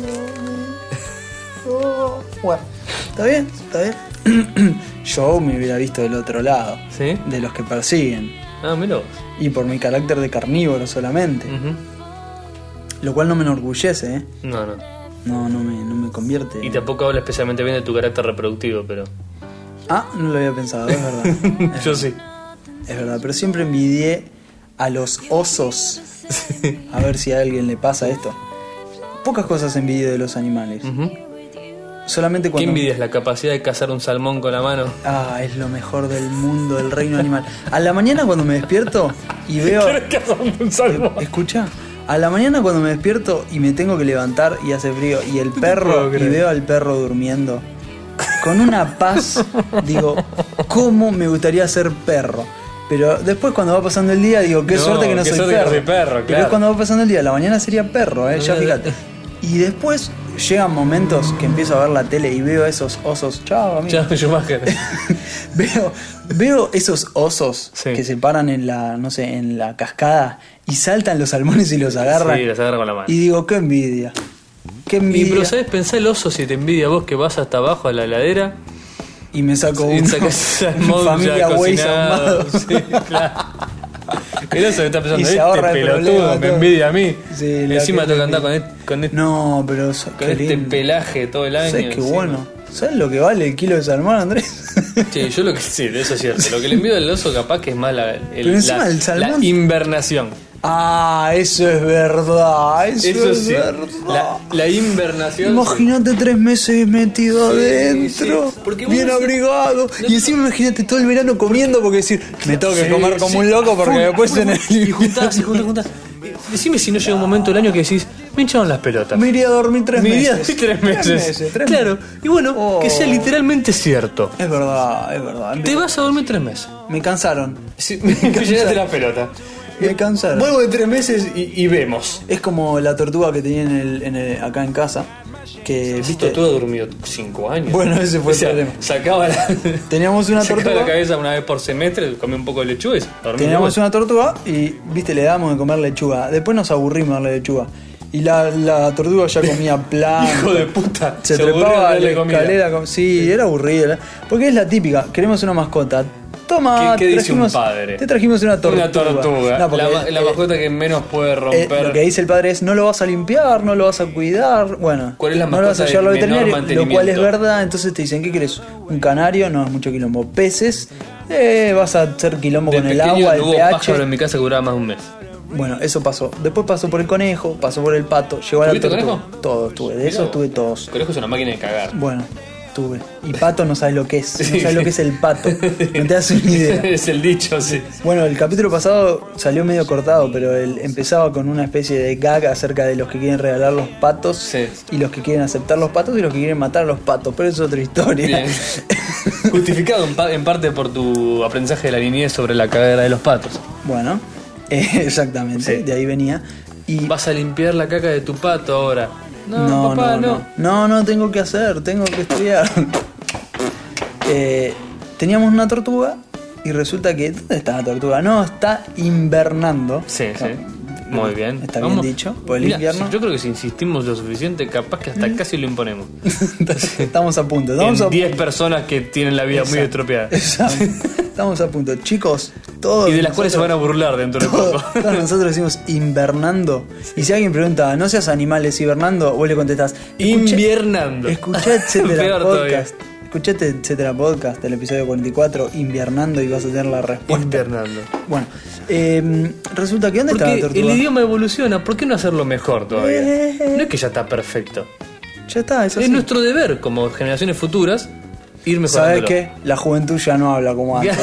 Oh, bueno, ¿está bien? ¿Está bien? Yo me hubiera visto del otro lado, ¿Sí? de los que persiguen. Ah, mira vos. Y por mi carácter de carnívoro solamente. Ujú. Lo cual no me enorgullece, ¿eh? No, no. No, no me, no me convierte. Y tampoco habla especialmente bien de tu carácter reproductivo, pero. Ah, no lo había pensado, es verdad. Yo sí. Es verdad, pero siempre envidié a los osos. A ver si a alguien le pasa esto. Pocas cosas envidio de los animales. Ujú. Solamente ¿Qué cuando... envidias? ¿La capacidad de cazar un salmón con la mano? Ah, es lo mejor del mundo, del reino animal. A la mañana cuando me despierto y veo... cazar un salmón? Escucha, a la mañana cuando me despierto y me tengo que levantar y hace frío y el perro, puedo y creer. veo al perro durmiendo, con una paz, digo, ¿cómo me gustaría ser perro? Pero después cuando va pasando el día digo, qué No, suerte que no qué soy suerte que perro. no soy perro, Pero claro. es cuando va pasando el día, la mañana sería perro, eh, ya fíjate. Y después llegan momentos que empiezo a ver la tele y veo esos osos, chao amigo. Chao, Schumacher. Veo, veo esos osos Sí. que se paran en la, no sé, en la cascada y saltan los salmones y los agarran. Sí, los agarra con la mano. Y digo, qué envidia. Qué Y envidia. pero ¿sabes? Pensá el oso si te envidia a vos que vas hasta abajo a la heladera y me saco Y un sacás salmón familia ya Weiss cocinado. ahumado. Sí, claro. El oso que está pensando, Y se este ahorra el pelotudo problema, me todo. envidia a mí. Sí, la Encima que- tengo que andar con, este, con, este, No, pero so- con qué este lindo. pelaje todo el año. ¿Sabes qué encima. bueno? ¿Sabes lo que vale el kilo de salmón, Andrés? Sí, yo lo que sí, eso es cierto. Lo que le envío al oso capaz que es más la, el- Pero encima la, el salmón- la invernación. Ah, eso es verdad. Eso, Eso es sí. verdad. La, la invernación. Imagínate tres meses metido Sí, adentro, sí. Porque bien vos- abrigado. Y encima imagínate todo el verano comiendo porque decir, me tengo que Sí, comer como sí. un loco porque Full, después full, en el full. Y juntás, y juntás, juntás. Decime si no llega un momento del año que decís, me hincharon las pelotas. me iría a dormir tres Me iría meses. tres meses. Tres meses, tres claro, meses. y bueno, Oh. que sea literalmente cierto. Es verdad, es verdad. Te vas a dormir tres meses. Me cansaron. Sí, me llenaste la pelota. Me cansaron. Vuelvo de tres meses y, y vemos. Es como la tortuga que tenía en el, en el- acá en casa. Que, Esa viste, tortuga durmió cinco años. Bueno, ese fue O sea, el problema. Sacaba la, Teníamos una sacaba tortuga. la cabeza una vez por semestre, comía un poco de lechuga y se dormía. Teníamos de una tortuga y, viste, le dábamos de comer lechuga. Después nos aburrimos de darle lechuga. Y la, la tortuga ya comía plan. vuelta. Hijo de puta. Se, aburrió de trepaba a la darle comida. escalera. com- Sí, era aburrida. Porque es la típica. Queremos una mascota. Toma, ¿Qué, qué dice trajimos- un padre? Te trajimos una tortuga. Una tortuga. No, porque, la, ma- la eh, mascota que menos puede eh, romper. lo que dice el padre es: no lo vas a limpiar, no lo vas a cuidar. Bueno, ¿Cuál es la no lo vas a mascota llevar al de menor veterinario. Lo mantenimiento? cual es verdad. Entonces te dicen: ¿qué querés? ¿Un canario? No, es mucho quilombo. ¿Peces? Eh, vas a hacer quilombo de con el pequeño agua, el no hubo pájaro pH. en mi casa que duraba más de un mes. Bueno, eso pasó. Después pasó por el conejo, pasó por el pato, llegó a la ¿Tuviste tortuga. conejo? Todos tuve, de esos tuve todos. Conejo es una máquina de cagar. Bueno, tuve. Y pato no sabes lo que es, no Sí. sabes lo que es el pato. No te das una idea. Es el dicho, sí. Bueno, el capítulo pasado salió medio cortado, pero él empezaba con una especie de gag acerca de los que quieren regalar los patos Sí. y los que quieren aceptar los patos y los que quieren matar a los patos, pero eso es otra historia. Bien. Justificado en, pa- en parte por tu aprendizaje de la niñez sobre la cagadera de los patos. Bueno, eh, exactamente, Sí. de ahí venía. Y Vas a limpiar la caca de tu pato ahora. No, No, papá, no, no. no, no, no, tengo que hacer, tengo que estudiar. Eh, teníamos una tortuga y resulta que ¿dónde está la tortuga? No, está invernando. Sí, Ah, sí. Muy bien. Está bien dicho, por el Mira, invierno. Yo creo que si insistimos lo suficiente, capaz que hasta casi lo imponemos. Estamos a punto. Estamos En a diez personas que tienen la vida muy Exacto. estropeada. Exacto. Estamos a punto. Chicos, todos. Y de las cuales se van a nosotros- burlar dentro de todos, poco. todos nosotros decimos invernando. Y si alguien pregunta, ¿no seas animales hibernando? Vos le contestás, Inviernando. Escuchá etcétera Peor todavía. podcast. Escuchate etcétera podcast, el episodio cuarenta y cuatro, inviernando, y vas a tener la respuesta. Inviernando. Bueno, eh, resulta que ¿dónde está la Porque tortuga? el idioma evoluciona, ¿por qué no hacerlo mejor todavía? Eh. No es que ya está perfecto. Ya está, es Es así. nuestro deber como generaciones futuras ir mejorando. ¿Sabes qué? La juventud ya no habla como antes.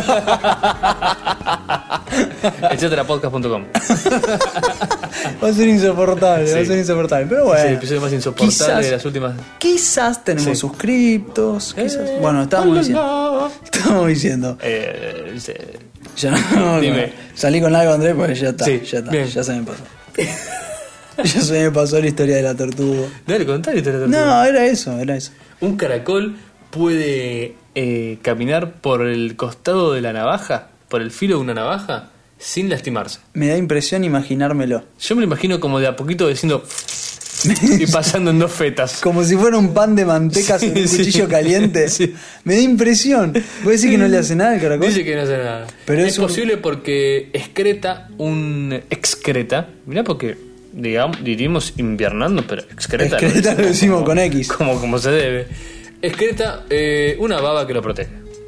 etcétera podcast punto com. Va a ser insoportable, va a Sí. ser insoportable. Pero Es bueno. el episodio más insoportable quizás- de las últimas. Quizás tenemos Sí. suscriptos. Quizás. Eh, Bueno, estábamos hola. diciendo. Estábamos diciendo. Eh, sí. Ya no, Dime. no, salí con algo, Andrés, pues ya está. Sí, ya está. bien. Ya se me pasó. Ya se me pasó la historia de la tortuga. Dale, contale historia de tortuga. No, era eso, era eso. Un caracol puede eh, caminar por el costado de la navaja, por el filo de una navaja, sin lastimarse. Me da impresión imaginármelo. Yo me lo imagino como de a poquito diciendo y pasando en dos fetas. Como si fuera un pan de manteca sobre un Sí, cuchillo sí. caliente. Sí. Me da impresión. ¿Puede decir que no le hace nada al caracol? Dice que no hace nada. Pero es es un- posible porque excreta un excreta. Mirá porque digamos, diríamos inviernando, pero excreta. Excreta lo decimos como- con X. Como, como se debe. Excreta eh, una baba que lo protege.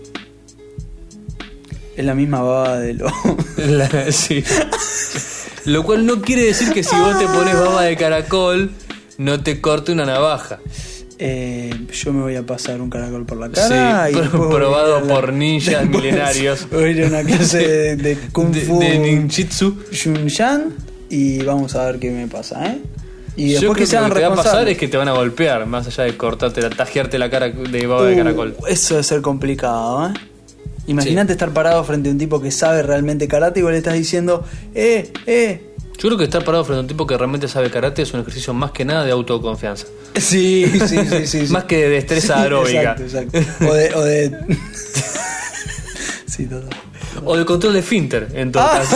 Es la misma baba de lo. La- sí. Lo cual no quiere decir que si vos te pones baba de caracol no te corte una navaja. Eh, yo me voy a pasar un caracol por la cara. Sí, y después voy probado a ir a la- por ninjas después milenarios. Voy a ir a una clase de, de Kung De, Fu de ninjitsu. Xunshan y vamos a ver qué me pasa, ¿eh? Y Yo después creo que que sean lo que te va a pasar responsables. es que te van a golpear, más allá de cortarte, la- tajearte la cara de baba de Uh, caracol. Eso debe ser complicado, ¿eh? Imagínate estar parado frente a un tipo que sabe realmente karate y vos le estás diciendo, eh, eh. Yo creo que estar parado frente a un tipo que realmente sabe karate es un ejercicio más que nada de autoconfianza. Sí, sí, sí, sí. sí. Más que de destreza aeróbica. Exacto, exacto. O de. O de... sí, total. O de control de finter, en todo caso.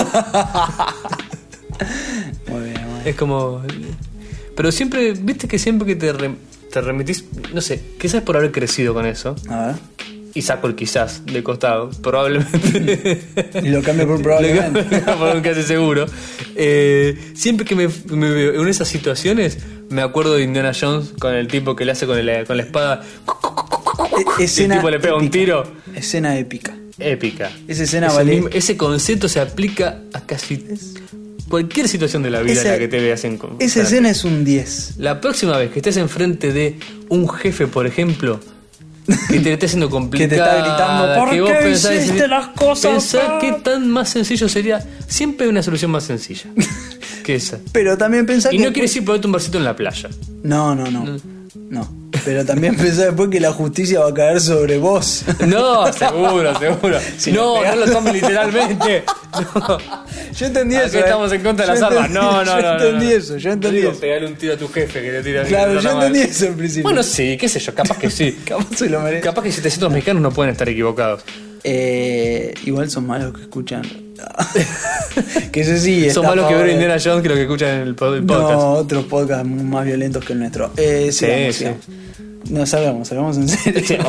Muy bien, muy bien. Es como. Pero siempre, viste que siempre que te, re- te remitís, no sé, quizás por haber crecido con eso, A ver. y saco el quizás de costado, probablemente. Y lo cambio por probablemente. Por un casi seguro. Eh, siempre que me, me veo en esas situaciones, me acuerdo de Indiana Jones con el tipo que le hace con, el, con la espada. E- escena y el tipo le pega épica. un tiro. Escena épica. Épica. Esa escena ese, vale. mismo- ese concepto se aplica a casi cualquier situación de la vida Esa- en la que te veas en Esa escena es un diez. La próxima vez que estés enfrente de un jefe, por ejemplo, que te esté haciendo complicada, Que te está gritando, ¿por que vos qué pensás, hiciste decís, las cosas pensá así? qué tan más sencillo sería. Siempre hay una solución más sencilla que esa. Pero también pensá Y que. no quiere decir ponerte un versito en la playa. No, no, no. No. Pero también pensá después que la justicia va a caer sobre vos. No, seguro, seguro. Si no, le pegás- no lo tomes literalmente. No. Yo entendí Acá eso. eh. estamos en contra de Yo las armas. entendí- No, no, no. Yo no, entendí no. eso, yo entendí No digo eso. pegarle un tiro a tu jefe que te tira. Claro, que te yo trata entendí mal. eso al principio. Bueno, sí, qué sé yo, capaz que sí. Capaz se lo merece. Capaz que setecientos mexicanos no pueden estar equivocados. Eh, igual son malos que escuchan. Que eso sí. Son está malos a que favor ver de- Indiana Jones que lo que escuchan en el pod- el podcast. No, otros podcasts más violentos que el nuestro. Eh, Sí, sigamos, sí. sigamos. No, salgamos, salgamos en serio. Sí.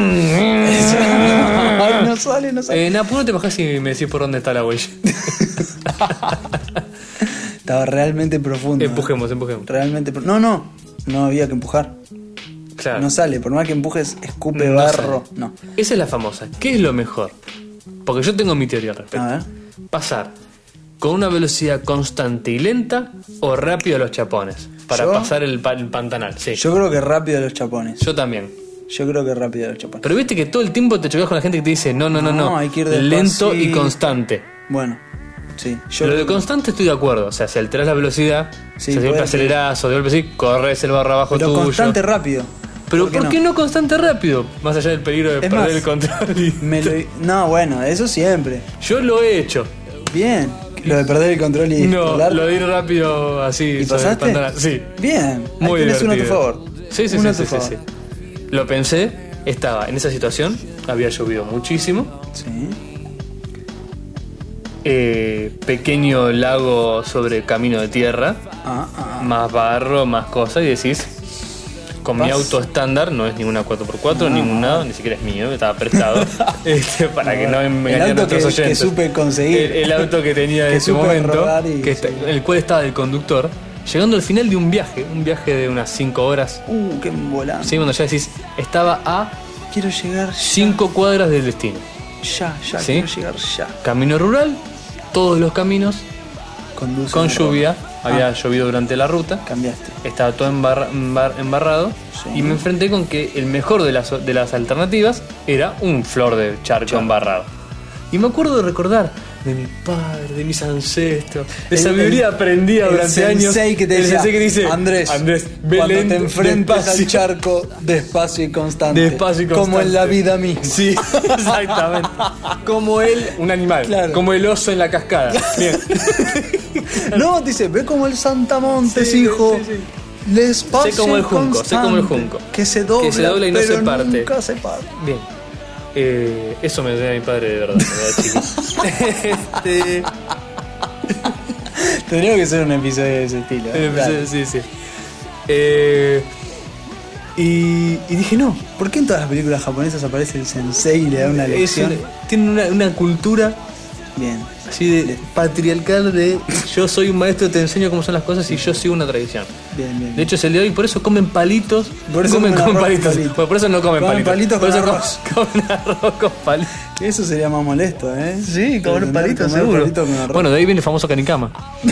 Ay, no sale, no sale. eh, nada, ¿por qué no te bajás y me decís por dónde está la huella? Estaba realmente profundo. Empujemos, empujemos. Realmente. pro- No, no. No había que empujar. Claro. No sale. Por más que empujes, escupe No barro. sale. No. Esa es la famosa. ¿Qué es lo mejor? Porque yo tengo mi teoría al respecto. A ver. Pasar con una velocidad constante y lenta o rápido a los chapones para ¿Yo? pasar el, pa- el pantanal. Sí. Yo, Yo creo que rápido los chapones. también. Yo creo que rápido los chapones. Pero viste que todo el tiempo te chocas con la gente que te dice no, no, no, no. No, hay que ir lento y despacito. constante. Bueno, sí. Yo Lo creo de que- constante estoy de acuerdo. O sea, si alteras la velocidad, Sí, si siempre puede que- acelerás o de golpe sí, corres el barro abajo Pero tuyo. constante rápido. Pero ¿por qué, no? constante rápido? Más allá del peligro de Es perder más, el control. y- Me lo- No, bueno, eso siempre. Yo lo he hecho. Bien. Lo de perder el control y No, volar. lo de ir rápido así. ¿Y sobre el pasaste? pantanal. Sí. Bien. Muy Ahí tenés uno a tu divertido. favor. Sí, sí, Uno sí, a tu sí, sí, favor. sí. Lo pensé, estaba en esa situación, había llovido muchísimo, Sí. eh, pequeño lago sobre camino de tierra, Ah, ah, ah. más barro, más cosas, y decís, con mi Vas- auto estándar, no es ninguna cuatro por cuatro, No. ningún nada, ni siquiera es mío, estaba prestado, este, para que no me El engañen auto nuestros que- oyentes. que supe conseguir. El, el auto que tenía en Que ese supe momento, rodar y- que está- sí. el cual estaba el conductor, llegando al final de un viaje, un viaje de unas cinco horas. Uh, qué volante. Sí, cuando ya decís, estaba a Quiero llegar ya. cinco cuadras del destino. Ya, ya, ¿Sí? quiero llegar ya. Camino rural, todos los caminos Conduce con un lluvia. robo. Había Ah, llovido durante la ruta. cambiaste. Estaba todo embarra- embar- embarrado. Sí. Y me enfrenté con que el mejor de las, de las alternativas era un flor de charco embarrado. Y me acuerdo de recordar de mi padre, de mis ancestros, de El- sabiduría el- aprendida el durante años. sensei que te el decía, sensei que dice, Andrés, Andrés, ve cuando lento, te enfrentes despacio". al charco, despacio y constante. Despacio y Como constante. en la vida misma. Sí, exactamente. Como él, un animal. Claro. Como el oso en la cascada. Bien. No, dice, ve como el Santamontes, Sí, hijo. sí, sí. Despacio Sé como el y junco, sé como el constante, junco. Que se dobla, Que se dobla y no pero se parte. nunca se parte. Bien. Eh, eso me decía mi padre de verdad, cuando era chico. Este, Tendría que ser un episodio de ese estilo. ¿eh? Dale. sí, sí. Eh, y, y dije, no. ¿Por qué en todas las películas japonesas aparece el sensei y le da una Es lección? una- tienen una, una cultura Bien. así de patriarcal de yo soy un maestro, te enseño cómo son las cosas y yo sigo una tradición. Bien, bien. De hecho es el de hoy, por eso comen palitos. Por eso comen, comen comen arroz con palitos. palitos. Por, por eso no comen, Comen palitos por con eso arroz. Comen, comen arroz con palitos. Eso sería más molesto, ¿eh? Sí, comer Tener- palitos, comer seguro. palitos con arroz. Bueno, de ahí viene el famoso canicama.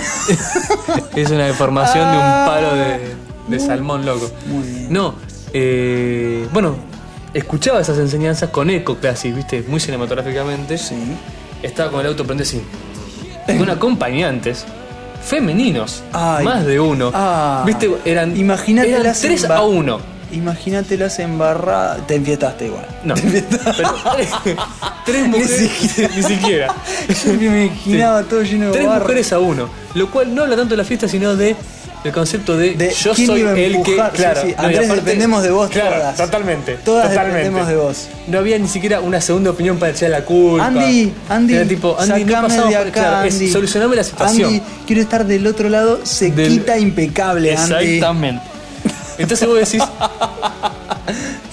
Es una deformación de un palo de, de salmón loco. Muy bien. No, eh, bueno, escuchaba esas enseñanzas con eco casi, viste, muy cinematográficamente. Sí. Estaba con el auto prende así. Con acompañantes femeninos, Ay. más de uno. Ah. Viste, eran, Imagínate eran las tres emba- a uno. Imagínate las embarradas. Te enfiestaste igual. No, Te enfiestaste. pero tres mujeres, ni siquiera. Yo me imaginaba todo lleno de Tres barro. mujeres a uno, lo cual no habla tanto de la fiesta, sino de el concepto de, De yo quién soy iba a el que, empujar. claro, Sí, sí. no, y Andrés, aparte- dependemos de vos claro, todas. totalmente, Todas totalmente. dependemos de vos. No había ni siquiera una segunda opinión para echar la culpa. Andy, Andy, Era tipo, Andy, no sacame pasamos de por acá, claro, es Andy. solucioname la situación. Andy, quiero estar del otro lado, se Del- quita impecable, Andy. Exactamente. Entonces vos decís,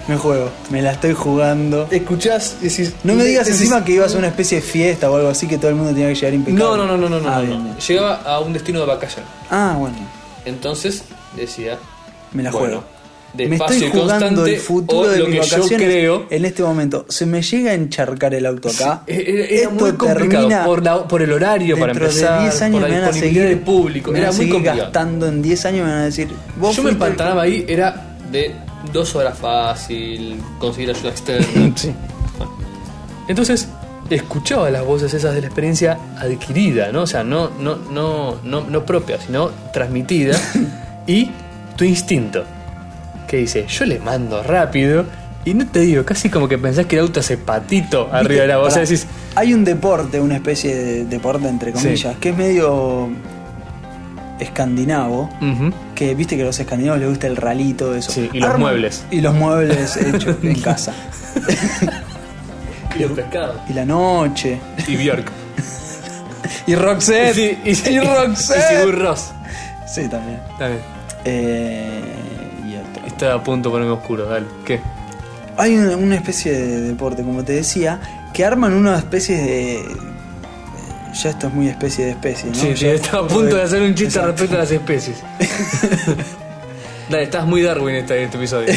Me juego, me la estoy jugando. Escuchás y decís... No me digas decís, encima que ibas a una especie de fiesta o algo así que todo el mundo tenía que llegar impecable. No, no, no, no, no, no, Ah, no. bien, bien. Llegaba a un destino de vacación. Ah, bueno, Entonces decía... me la bueno, juego. de Me espacio estoy y jugando constante, el futuro o de lo mis que yo vacaciones creo... en este momento. Se me llega a encharcar el auto acá. Era, era Esto muy complicado termina por, la, por el horario para dentro empezar, de diez años por la me van a disponibilidad seguir, de público. me Era van a muy seguir complicado. gastando en diez años, me van a decir, vos Yo me fuiste el- empantanaba ahí, era de dos horas fácil, conseguir ayuda externa. Sí. Bueno. Entonces, escuchaba las voces esas de la experiencia adquirida, ¿no? O sea, no, no, no, no, no propia, sino transmitida. Y tu instinto, que dice, yo le mando rápido. Y no te digo, casi como que pensás que el auto hace patito arriba de la voz. O sea, Pará, decís, hay un deporte, una especie de deporte entre comillas, Sí. que es medio escandinavo, ujú, que viste que a los escandinavos les gusta el rally y todo eso. Sí, y los muebles. Y los muebles hechos en casa. y los pescados. Y la noche. Y Björk. Y Roxette. Sí, y, y Roxette. Y Sigur Rós. Sí, también. También. Eh, y otro. Está a punto de ponerme oscuro, dale. ¿Qué? Hay una, una especie de deporte, como te decía, que arman una especie de... Ya esto es muy especie de especie, ¿no? Sí, sí, Ya- estaba a punto de hacer un chiste Exacto. respecto a las especies. Dale, estás muy Darwin en este, este episodio.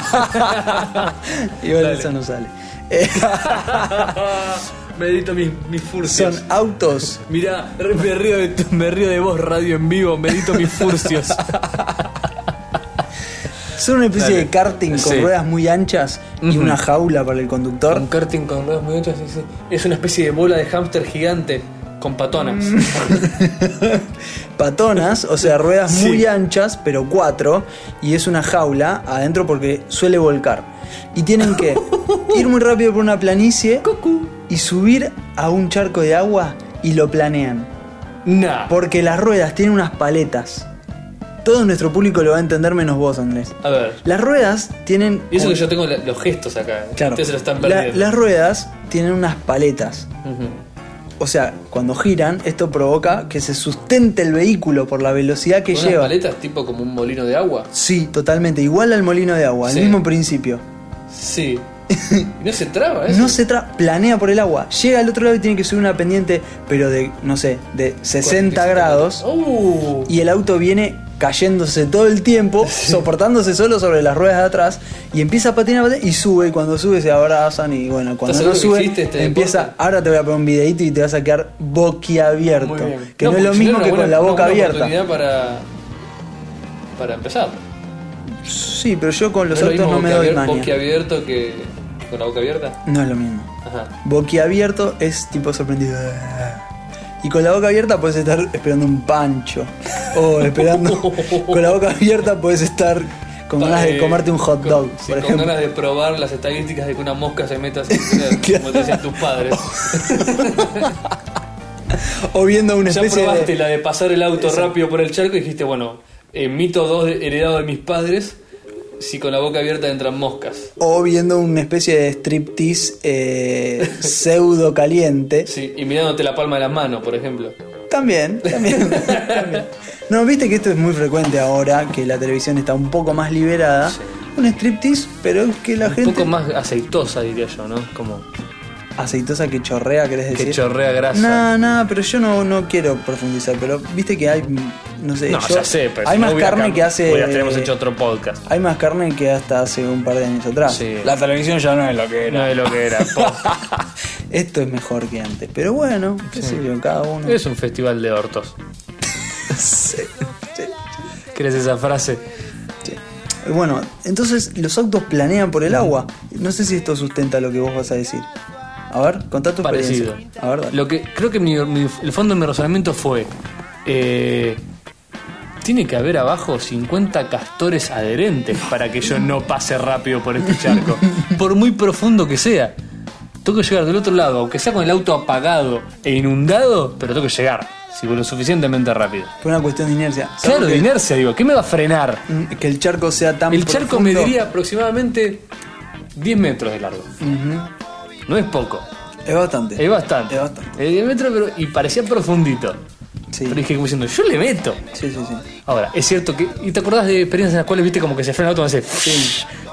Igual Dale. eso no sale. Eh, Medito mis, mis furcios. son autos. Mirá, me río, de, tu- me río de vos, radio en vivo, medito mis furcios. Son una especie Dale. de karting con Sí. ruedas muy anchas y Ujú. una jaula para el conductor. Un karting con ruedas muy anchas, sí, sí. Es una especie de bola de hámster gigante con patonas. Patonas, o sea, ruedas Sí. muy anchas, pero cuatro, y es una jaula adentro porque suele volcar. Y tienen que ir muy rápido por una planicie y subir a un charco de agua y lo planean. Nah. Porque las ruedas tienen unas paletas. Todo nuestro público lo va a entender menos vos, Andrés. A ver. Las ruedas tienen... Y eso que yo tengo la- los gestos acá. Claro, Ustedes se lo están la- perdiendo. las ruedas tienen unas paletas. Ujú. O sea, cuando giran, esto provoca que se sustente el vehículo por la velocidad que ¿Unas lleva. paletas tipo como un molino de agua? Sí, totalmente. Igual al molino de agua, Sí. el mismo principio. Sí. ¿Y no se traba eso? No se tra planea por el agua. Llega al otro lado y tiene que subir una pendiente, pero de, no sé, de sesenta grados. Uh. Y el auto viene cayéndose todo el tiempo, soportándose solo sobre las ruedas de atrás. Y empieza a patinar, patinar y sube. Y cuando sube se abrazan. Y bueno, cuando ¿Estás no seguro que sube, existe este empieza. deporte? Ahora te voy a poner un videito y te vas a quedar boquiabierto. Muy bien. Que no, es porque lo si mismo era que una con la buena- boca una buena abierta. oportunidad para, para empezar. Sí, pero yo con los ¿No es lo autos no mismo me doy boquiabier- maña. boquiabierto que, que con la boca abierta? No es lo mismo. Ajá. Boquiabierto es tipo sorprendido. Y con la boca abierta puedes estar esperando un pancho. O esperando. Con la boca abierta puedes estar con ganas de Eh, comerte un hot con- dog, sí, por con ejemplo. ganas de probar las estadísticas de que una mosca se meta sin querer, como te decían tus padres. O viendo una Ya especie probaste de. la de pasar el auto Exacto. rápido por el charco y dijiste, bueno, eh, mito dos heredado de mis padres, si con la boca abierta entran moscas. O viendo una especie de striptease eh, pseudo caliente. Sí, y mirándote la palma de la mano, por ejemplo. También, también, también. No, viste que esto es muy frecuente ahora, que la televisión está un poco más liberada. Sí. Un striptease, pero es que la Un gente. poco más aceitosa, diría yo, ¿no? Como Aceitosa que chorrea, ¿querés decir? que chorrea grasa. No, no, pero yo no, no quiero profundizar, pero viste que hay, no sé, No, yo- ya sé, pero hay si no más hubiera carne cam- que hace, hubiera- tenemos hecho otro podcast. hay más carne que hasta hace un par de años atrás. Sí. La televisión ya no es lo que era. No es lo que era. po. Esto es mejor que antes, pero bueno, qué sé yo, cada uno. Es un festival de hortos. Sí, sí, ¿Querés esa frase? sí. Bueno, entonces los autos planean por el agua. No sé si esto sustenta lo que vos vas a decir. A ver, contá tu Parecido. experiencia. A ver, dale. Lo que creo que mi- mi- el fondo de mi razonamiento fue eh, tiene que haber abajo cincuenta castores adherentes para que yo no pase rápido por este charco, por muy profundo que sea. Tengo que llegar del otro lado, aunque sea con el auto apagado e inundado, pero tengo que llegar, si voy lo suficientemente rápido. Fue una cuestión de inercia. ¿Sabes Claro, de que- inercia, digo, ¿qué me va a frenar? Que el charco sea tan El charco profundo? mediría aproximadamente diez metros de largo. Ujú. No es poco, Es bastante. es bastante. Es bastante. Es diez metros, pero, y parecía profundito. Sí. Pero dije como diciendo, yo le meto. Sí, sí, sí. Ahora, es cierto que. ¿Y te acordás de experiencias en las cuales viste como que se frena el auto y hace. Y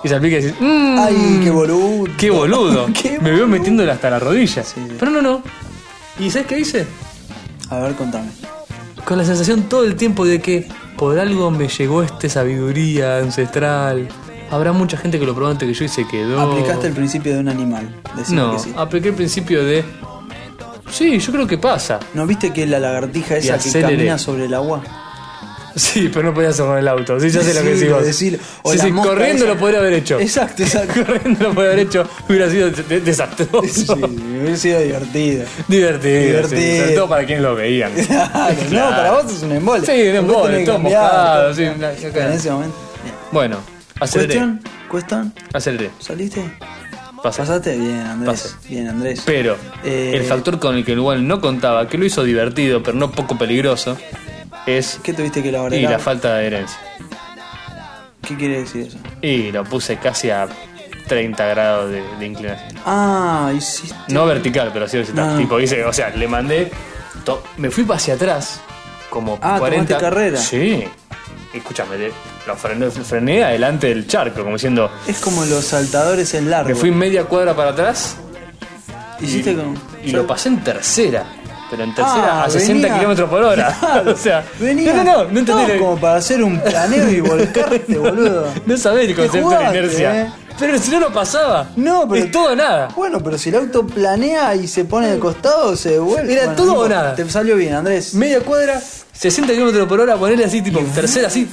Y salpica y decís, mmm, Ay, qué boludo. qué boludo. Qué Me veo boludo. metiéndole hasta la rodilla. Sí. Pero no, no. ¿Y sabes qué hice? A ver, contame. Con la sensación todo el tiempo de que por algo me llegó esta sabiduría ancestral. Habrá mucha gente que lo probó antes que yo y se quedó. Aplicaste el principio de un animal. Decime No, que sí. apliqué el principio de. Sí, yo creo que pasa. ¿No viste que la lagartija esa que aceleré. camina sobre el agua? Sí, pero no podía hacer con el auto. Sí, ya sé lo que decís Decilo, vos. decilo. O Sí, la sí, mosca corriendo esa. lo podría haber hecho. Exacto, exacto. Corriendo lo podría haber hecho. Hubiera sido de- de- desastroso. Sí, hubiera sido divertido. Divertido. Divertido. Sí, sobre todo para quienes lo veían. Claro, no, para vos es un embole. Sí, un Después embole, tenés que todo cambiar, mojado, todo. sí, una- En ese momento. Bien. Bueno, aceleré. ¿Cuestión? ¿Cuestión? Aceleré. ¿Saliste? Pasé. ¿Pasaste? Bien, Andrés. Pasé. Bien, Andrés. Pero Eh, el factor con el que igual no contaba, que lo hizo divertido, pero no poco peligroso, es ¿Qué tuviste que elaborar? y la falta de adherencia. ¿Qué quiere decir eso? Y lo puse casi a treinta grados de, de inclinación. Ah, hiciste. No vertical, pero sí horizontal. No. Tipo, hice, o sea, le mandé. to- Me fui para hacia atrás, como Ah, cuarenta. tomaste carrera. Sí. Escúchame, le- lo frené, frené adelante del charco, como diciendo. Es como los saltadores en largo. Me fui media cuadra para atrás Hiciste y, como. y lo pasé en tercera. Pero en tercera Ah, a sesenta venía- kilómetros por hora. Claro, o sea, venía no, no, no, no entendí. todo la- como para hacer un planeo y volcarte, boludo. No sabés el Te concepto de jugaste, inercia. eh. Pero si no, no pasaba. No, pero- Es todo o nada. Bueno, pero si el auto planea y se pone de costado, se devuelve. Era Bueno, todo no o importa. nada. Te salió bien, Andrés. Media cuadra, sesenta kilómetros por hora, ponerle así, tipo, tercera así.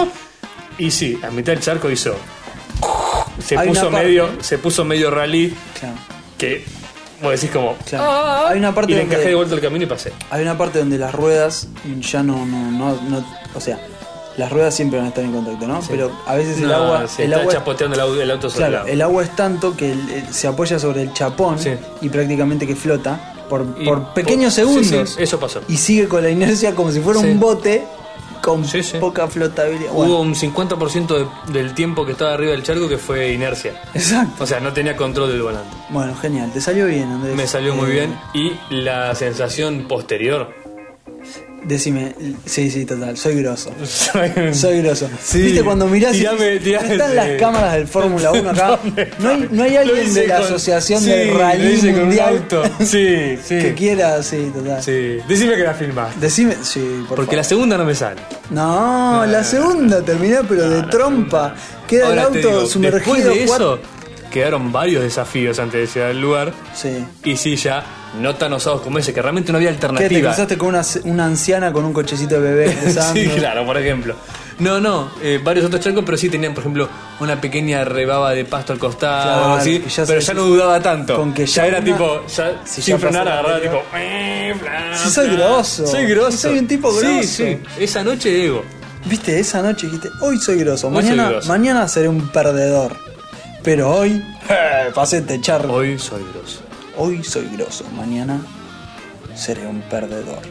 Y sí, a mitad del charco hizo. Se Hay puso una parte- medio, se puso medio rally Claro. que vos decís como. Claro. "Ah", Hay una parte y le donde- encajé de vuelta el camino y pasé. Hay una parte donde las ruedas ya no, no, no, no- o sea, las ruedas siempre van a estar en contacto, ¿no? Pero a veces el No, agua, se el está agua, chapoteando el, au- el auto sobre el claro, agua. el agua es tanto que el- el- se apoya sobre el chapón Sí. y prácticamente que flota por, Y por pequeños por- sí, segundos. sí, eso pasó. Y sigue con la inercia como si fuera Sí. un bote con Sí, sí. poca flotabilidad. Bueno, Hubo un cincuenta por ciento de- del tiempo que estaba arriba del charco que fue inercia. exacto. O sea, no tenía control del volante. Bueno, genial, te salió bien, Andrés. Me salió muy Eh, bien. Y la sensación posterior. Decime, sí, sí, total, soy grosso. Soy, Soy grosso. Sí. ¿Viste cuando mirás y Tirame, no tirame están ese- las cámaras del Fórmula uno acá? ¿Dónde? No hay, no hay Lo alguien hice de la con- Asociación sí, de lo Rally hice con un Mundial auto. Sí, sí. que quiera, sí, total. Sí. Decime que la filmaste. Decime, sí, por Porque la favor. segunda no me sale. No, la segunda terminé, pero de trompa. Queda Ahora el te auto digo, sumergido. Después de cuatro- eso, quedaron varios desafíos antes de llegar al lugar. Sí. Y sí, ya no tan osados como ese, que realmente no había ¿Qué? ¿Te alternativa. cruzaste con una, una anciana con un cochecito de bebé cruzando? Sí, claro, por ejemplo. No, no, eh, varios otros charcos, pero sí tenían, por ejemplo, una pequeña rebaba de pasto al costado, Claro, algo así, y ya pero se- ya no dudaba tanto. con que ya ya era una- tipo, ya, si sin ya pasó frenar, la agarraba anterior. tipo. eh, bla, Sí, soy bla. grosso. Soy grosso. Sí, soy un tipo Sí, grosso. sí, esa noche ego. Viste, esa noche dijiste, hoy soy grosso, Hoy mañana, soy grosso. mañana seré un perdedor. Pero hoy, eh, pasete charro. Hoy soy grosso. Hoy soy grosso, mañana seré un perdedor.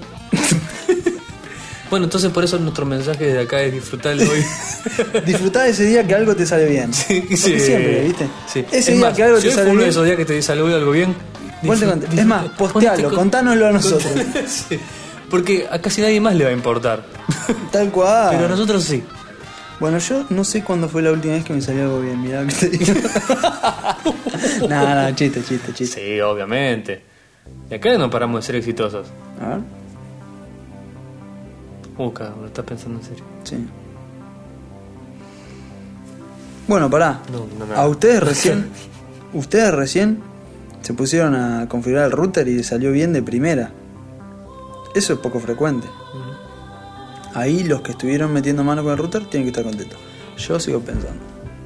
Bueno, entonces por eso nuestro mensaje desde acá es disfrutar el hoy. Disfrutá de ese día que algo te sale bien. Sí, Porque sí. siempre, ¿viste? Sí. Ese Es día más, que algo si te hoy sale fue uno de bien. esos días que te salió algo bien. Ponte disfrut- contento. Es más, disfrut- postealo, ponte con- contánoslo a nosotros. Sí, porque a casi nadie más le va a importar. Tal cual. Pero a nosotros sí. Bueno, yo no sé cuándo fue la última vez que me salió algo bien, mirá lo que te digo. No, no, chiste, chiste, chiste. Sí, obviamente. Y acá no paramos de ser exitosos. A ver, Uh, cabrón, lo estás pensando en serio. sí. Bueno, pará. No, no, no. A ustedes recién, ustedes recién se pusieron a configurar el router y salió bien de primera. Eso es poco frecuente. Ahí los que estuvieron metiendo mano con el router tienen que estar contentos. Yo sigo pensando.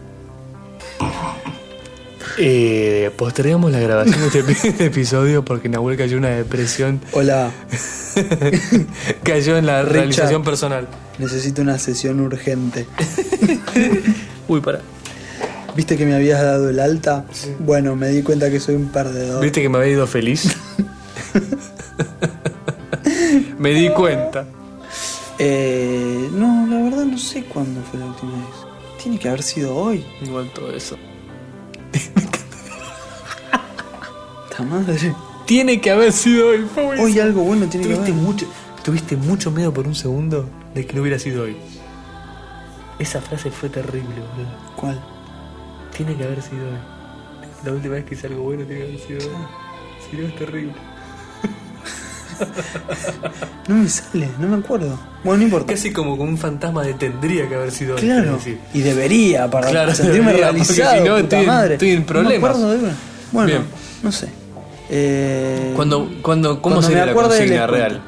Eh, postergamos la grabación de este, de este episodio porque Nahuel cayó en una depresión. Hola, Cayó en la Richard. realización personal. necesito una sesión urgente. Uy, pará. ¿Viste que me habías dado el alta? Bueno, me di cuenta que soy un perdedor. ¿Viste que me había ido feliz? Me di cuenta. Eh, no, la verdad no sé cuándo fue la última vez. Tiene que haber sido hoy. Igual todo eso. ¡Ta madre! Tiene que haber sido hoy. fue buenísimo. Hoy algo bueno tiene que Tuviste haber. mucho, tuviste mucho miedo por un segundo de que no hubiera sido hoy. Esa frase fue terrible, boludo. ¿Cuál? Tiene que haber sido hoy. La última vez que hice algo bueno tiene que haber sido hoy. Si no, es terrible. No me sale, no me acuerdo. Bueno, no importa. Casi como con un fantasma de tendría que haber sido hoy. Claro, y debería, para Claro, sentirme debería, realizado, porque si no, puta estoy en- madre. estoy en problemas. No me acuerdo de una. Bueno, Bien. no sé. Eh, Cuando, cuando, ¿Cómo Cuando sería me la acuerde, consigna les cuento. real?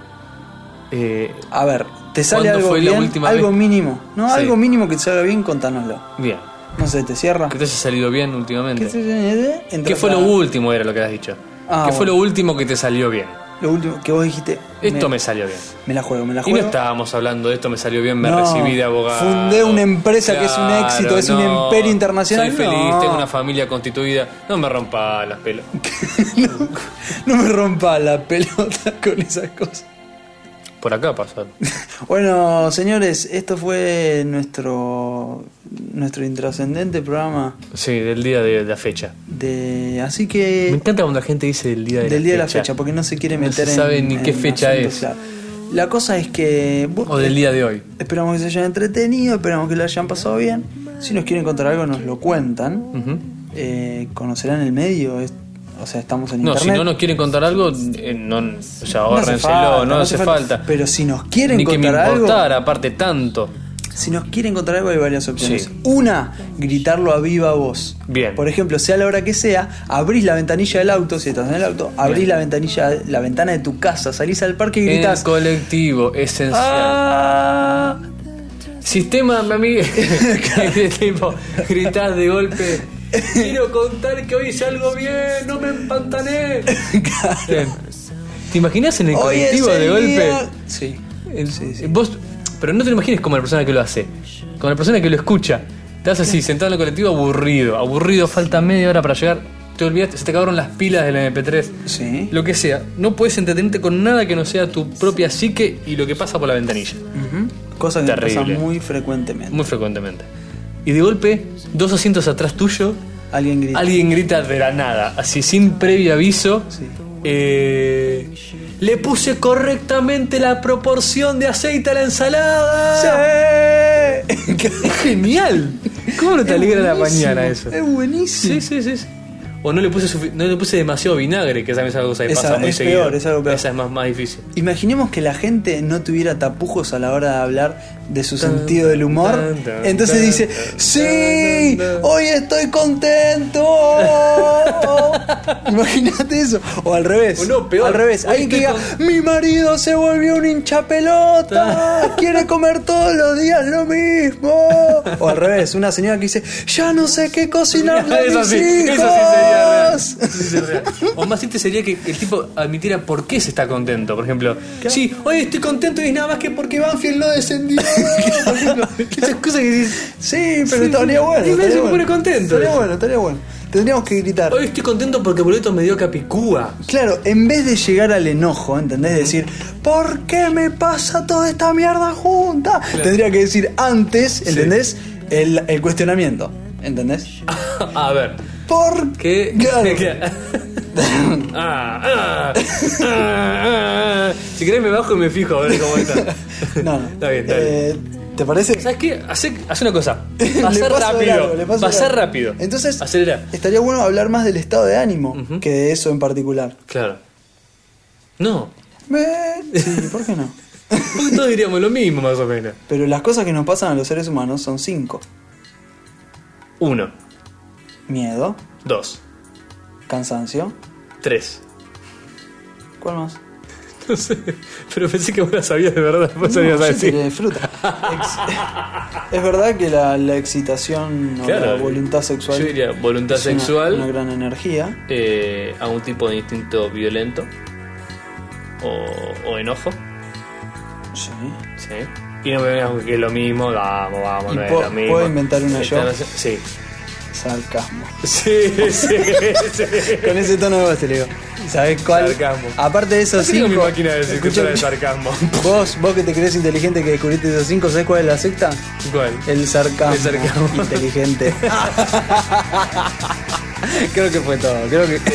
Eh, A ver, ¿te sale ¿Cuándo algo fue la bien? última Algo vez? mínimo. No, Sí. algo mínimo que te salga bien, contánoslo. bien. No sé, ¿te cierra? ¿Que te haya salido bien últimamente? ¿Qué, se- Entras ¿Qué fue a- lo último? Era lo que has dicho. Ah, ¿Qué fue bueno. lo último que te salió bien? Lo último que vos dijiste. Esto me salió bien. me la juego, me la Y juego. no estábamos hablando de esto, me salió bien, me No, recibí de abogado. fundé una empresa que es un éxito, es un imperio internacional. Soy feliz, No. tengo una familia constituida. No me rompa las pelos. no, no me rompa la pelota con esas cosas. Por acá pasó. Bueno, señores, esto fue nuestro nuestro intrascendente programa Sí, del día de la fecha. de así que Me encanta cuando la gente dice del día de del la día fecha. de la fecha porque no se quiere No meter se sabe en ni qué en fecha asuntos, es. claro. La cosa es que vos- O del día de hoy. esperamos que se hayan entretenido, esperamos que lo hayan pasado bien. Si nos quieren contar algo nos lo cuentan. Ujú. Eh, conocerán el medio, es- o sea, estamos en No, internet. si no nos quieren contar algo, eh, no, o sea, No hace ahórrenselo, falta, no, hace falta. Pero si nos quieren Ni que me contar algo, importara, aparte tanto. si nos quieren contar algo hay varias opciones. Sí. Una, gritarlo a viva voz. Bien. Por ejemplo, sea la hora que sea, abrís la ventanilla del auto, si estás en el auto, abrís Bien. la ventanilla, la ventana de tu casa, salís al parque y En el gritás. colectivo, esencial. ¡Ah! Sistema, mi amigo. Que tipo, gritás de golpe. Quiero contar que hoy hice algo bien, no me empantané. Bien. ¿Te imaginas en el Hoy es colectivo el de golpe? día- Sí. El- Sí, sí. Vos, pero no te lo imagines como la persona que lo hace, como la persona que lo escucha. Estás así, sentado en el colectivo aburrido, aburrido, falta media hora para llegar, te olvidaste, se te acabaron las pilas del eme pe tres, Sí. lo que sea. No puedes entretenerte con nada que no sea tu propia psique y lo que pasa por la ventanilla, Ujú. Cosa que Terrible. pasa muy frecuentemente. muy frecuentemente. Y de golpe, dos asientos atrás tuyo, Alguien grita. alguien grita de la nada, así sin previo aviso. Sí. Eh, le puse correctamente la proporción de aceite a la ensalada. ¡Sí! Es genial. ¿Cómo no te Es alegra la buenísimo, mañana eso? Es buenísimo. Sí, sí, sí, sí. O no le puse sufi- no le puse demasiado vinagre, que esa es algo que Esa pasa muy es seguido. peor, es algo peor. Esa es más, más difícil. Imaginemos que la gente no tuviera tapujos a la hora de hablar de su Tan, sentido del humor. tan, tan, Entonces tan, dice, tan, ¡sí! tan, tan". ¡Hoy estoy contento! Imagínate eso. O al revés. O no, peor. Al revés. Hoy Alguien que diga, estoy mi marido se volvió un hincha pelota. Quiere comer todos los días lo mismo. O al revés. Una señora que dice, ya no sé qué cocinarle a Eso mis sí, hijos. eso sí sería real. Eso sí sería real. O más simple sería que el tipo admitiera por qué se está contento. Por ejemplo, sí, hoy estoy contento y es nada más que porque Banfield no descendió. Por ejemplo, esas cosas que dices, Sí, pero Sí, estaría sí. bueno. Y me estaría se bueno. pone contento Estaría eso. bueno, estaría bueno. Tendríamos que gritar. hoy estoy contento porque Boleto me dio Capicúa. Claro, en vez de llegar al enojo, ¿entendés? Decir, ¿por qué me pasa toda esta mierda junta? Tendría que decir antes, ¿entendés? El, el cuestionamiento, ¿entendés? A ver, ¿Por ¿qué? Claro. ¿Qué? Ah, ah, ah, ah. Si querés me bajo y me fijo a ver cómo está. No, no. Está bien, está bien. Eh, ¿Te parece? ¿Sabes qué? Hace, hace una cosa. Le Pasar paso de rápido. largo, le paso de Pasar largo. rápido. Entonces, Acelera. estaría bueno hablar más del estado de ánimo Ujú. que de eso en particular. Claro. No. Me- Sí, ¿por qué no? Porque todos diríamos lo mismo, más o menos. Pero las cosas que nos pasan a los seres humanos son cinco. Uno. Miedo, Dos. cansancio. Tres. ¿Cuál más? No sé. Pero pensé que vos la sabías de verdad. Vos No, sabías a yo decir. tiré fruta. Ex- es verdad que la, la excitación o Claro. la voluntad sexual Yo diría voluntad es una- sexual. una, gran energía. eh, a un tipo de instinto violento. O, o enojo. Sí. Sí. Y no me veas que es lo mismo. Vamos, vamos, Y no es po- lo mismo. ¿puedo inventar una yo? Están- Sí. Sarcasmo. Sí, sí, sí. Con ese tono de voz te le digo. ¿Sabés cuál? Sarcasmo. Aparte de esos Yo tengo cinco. mi máquina de escuchá, escritura de escuchá. sarcasmo. Vos, vos que te crees inteligente que descubriste esos cinco, ¿sabés cuál es la sexta? ¿Cuál? El sarcasmo. El sarcasmo. Inteligente. Creo que fue todo. Creo que.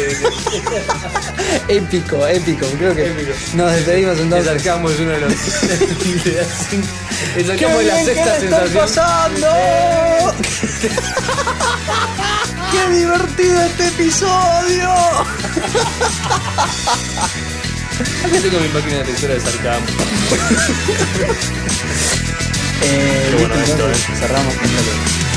épico, épico. Creo que. Épico. Nos despedimos El entonces. sarcasmo es uno de los. de las cinco- el ¡Qué sarcasmo es la bien que sexta le estoy sensación. pasando! ¡Qué divertido este episodio! Acá tengo mi máquina de lectura de sarcasmo. Eh, Qué bueno listo, esto, entonces, cerramos con el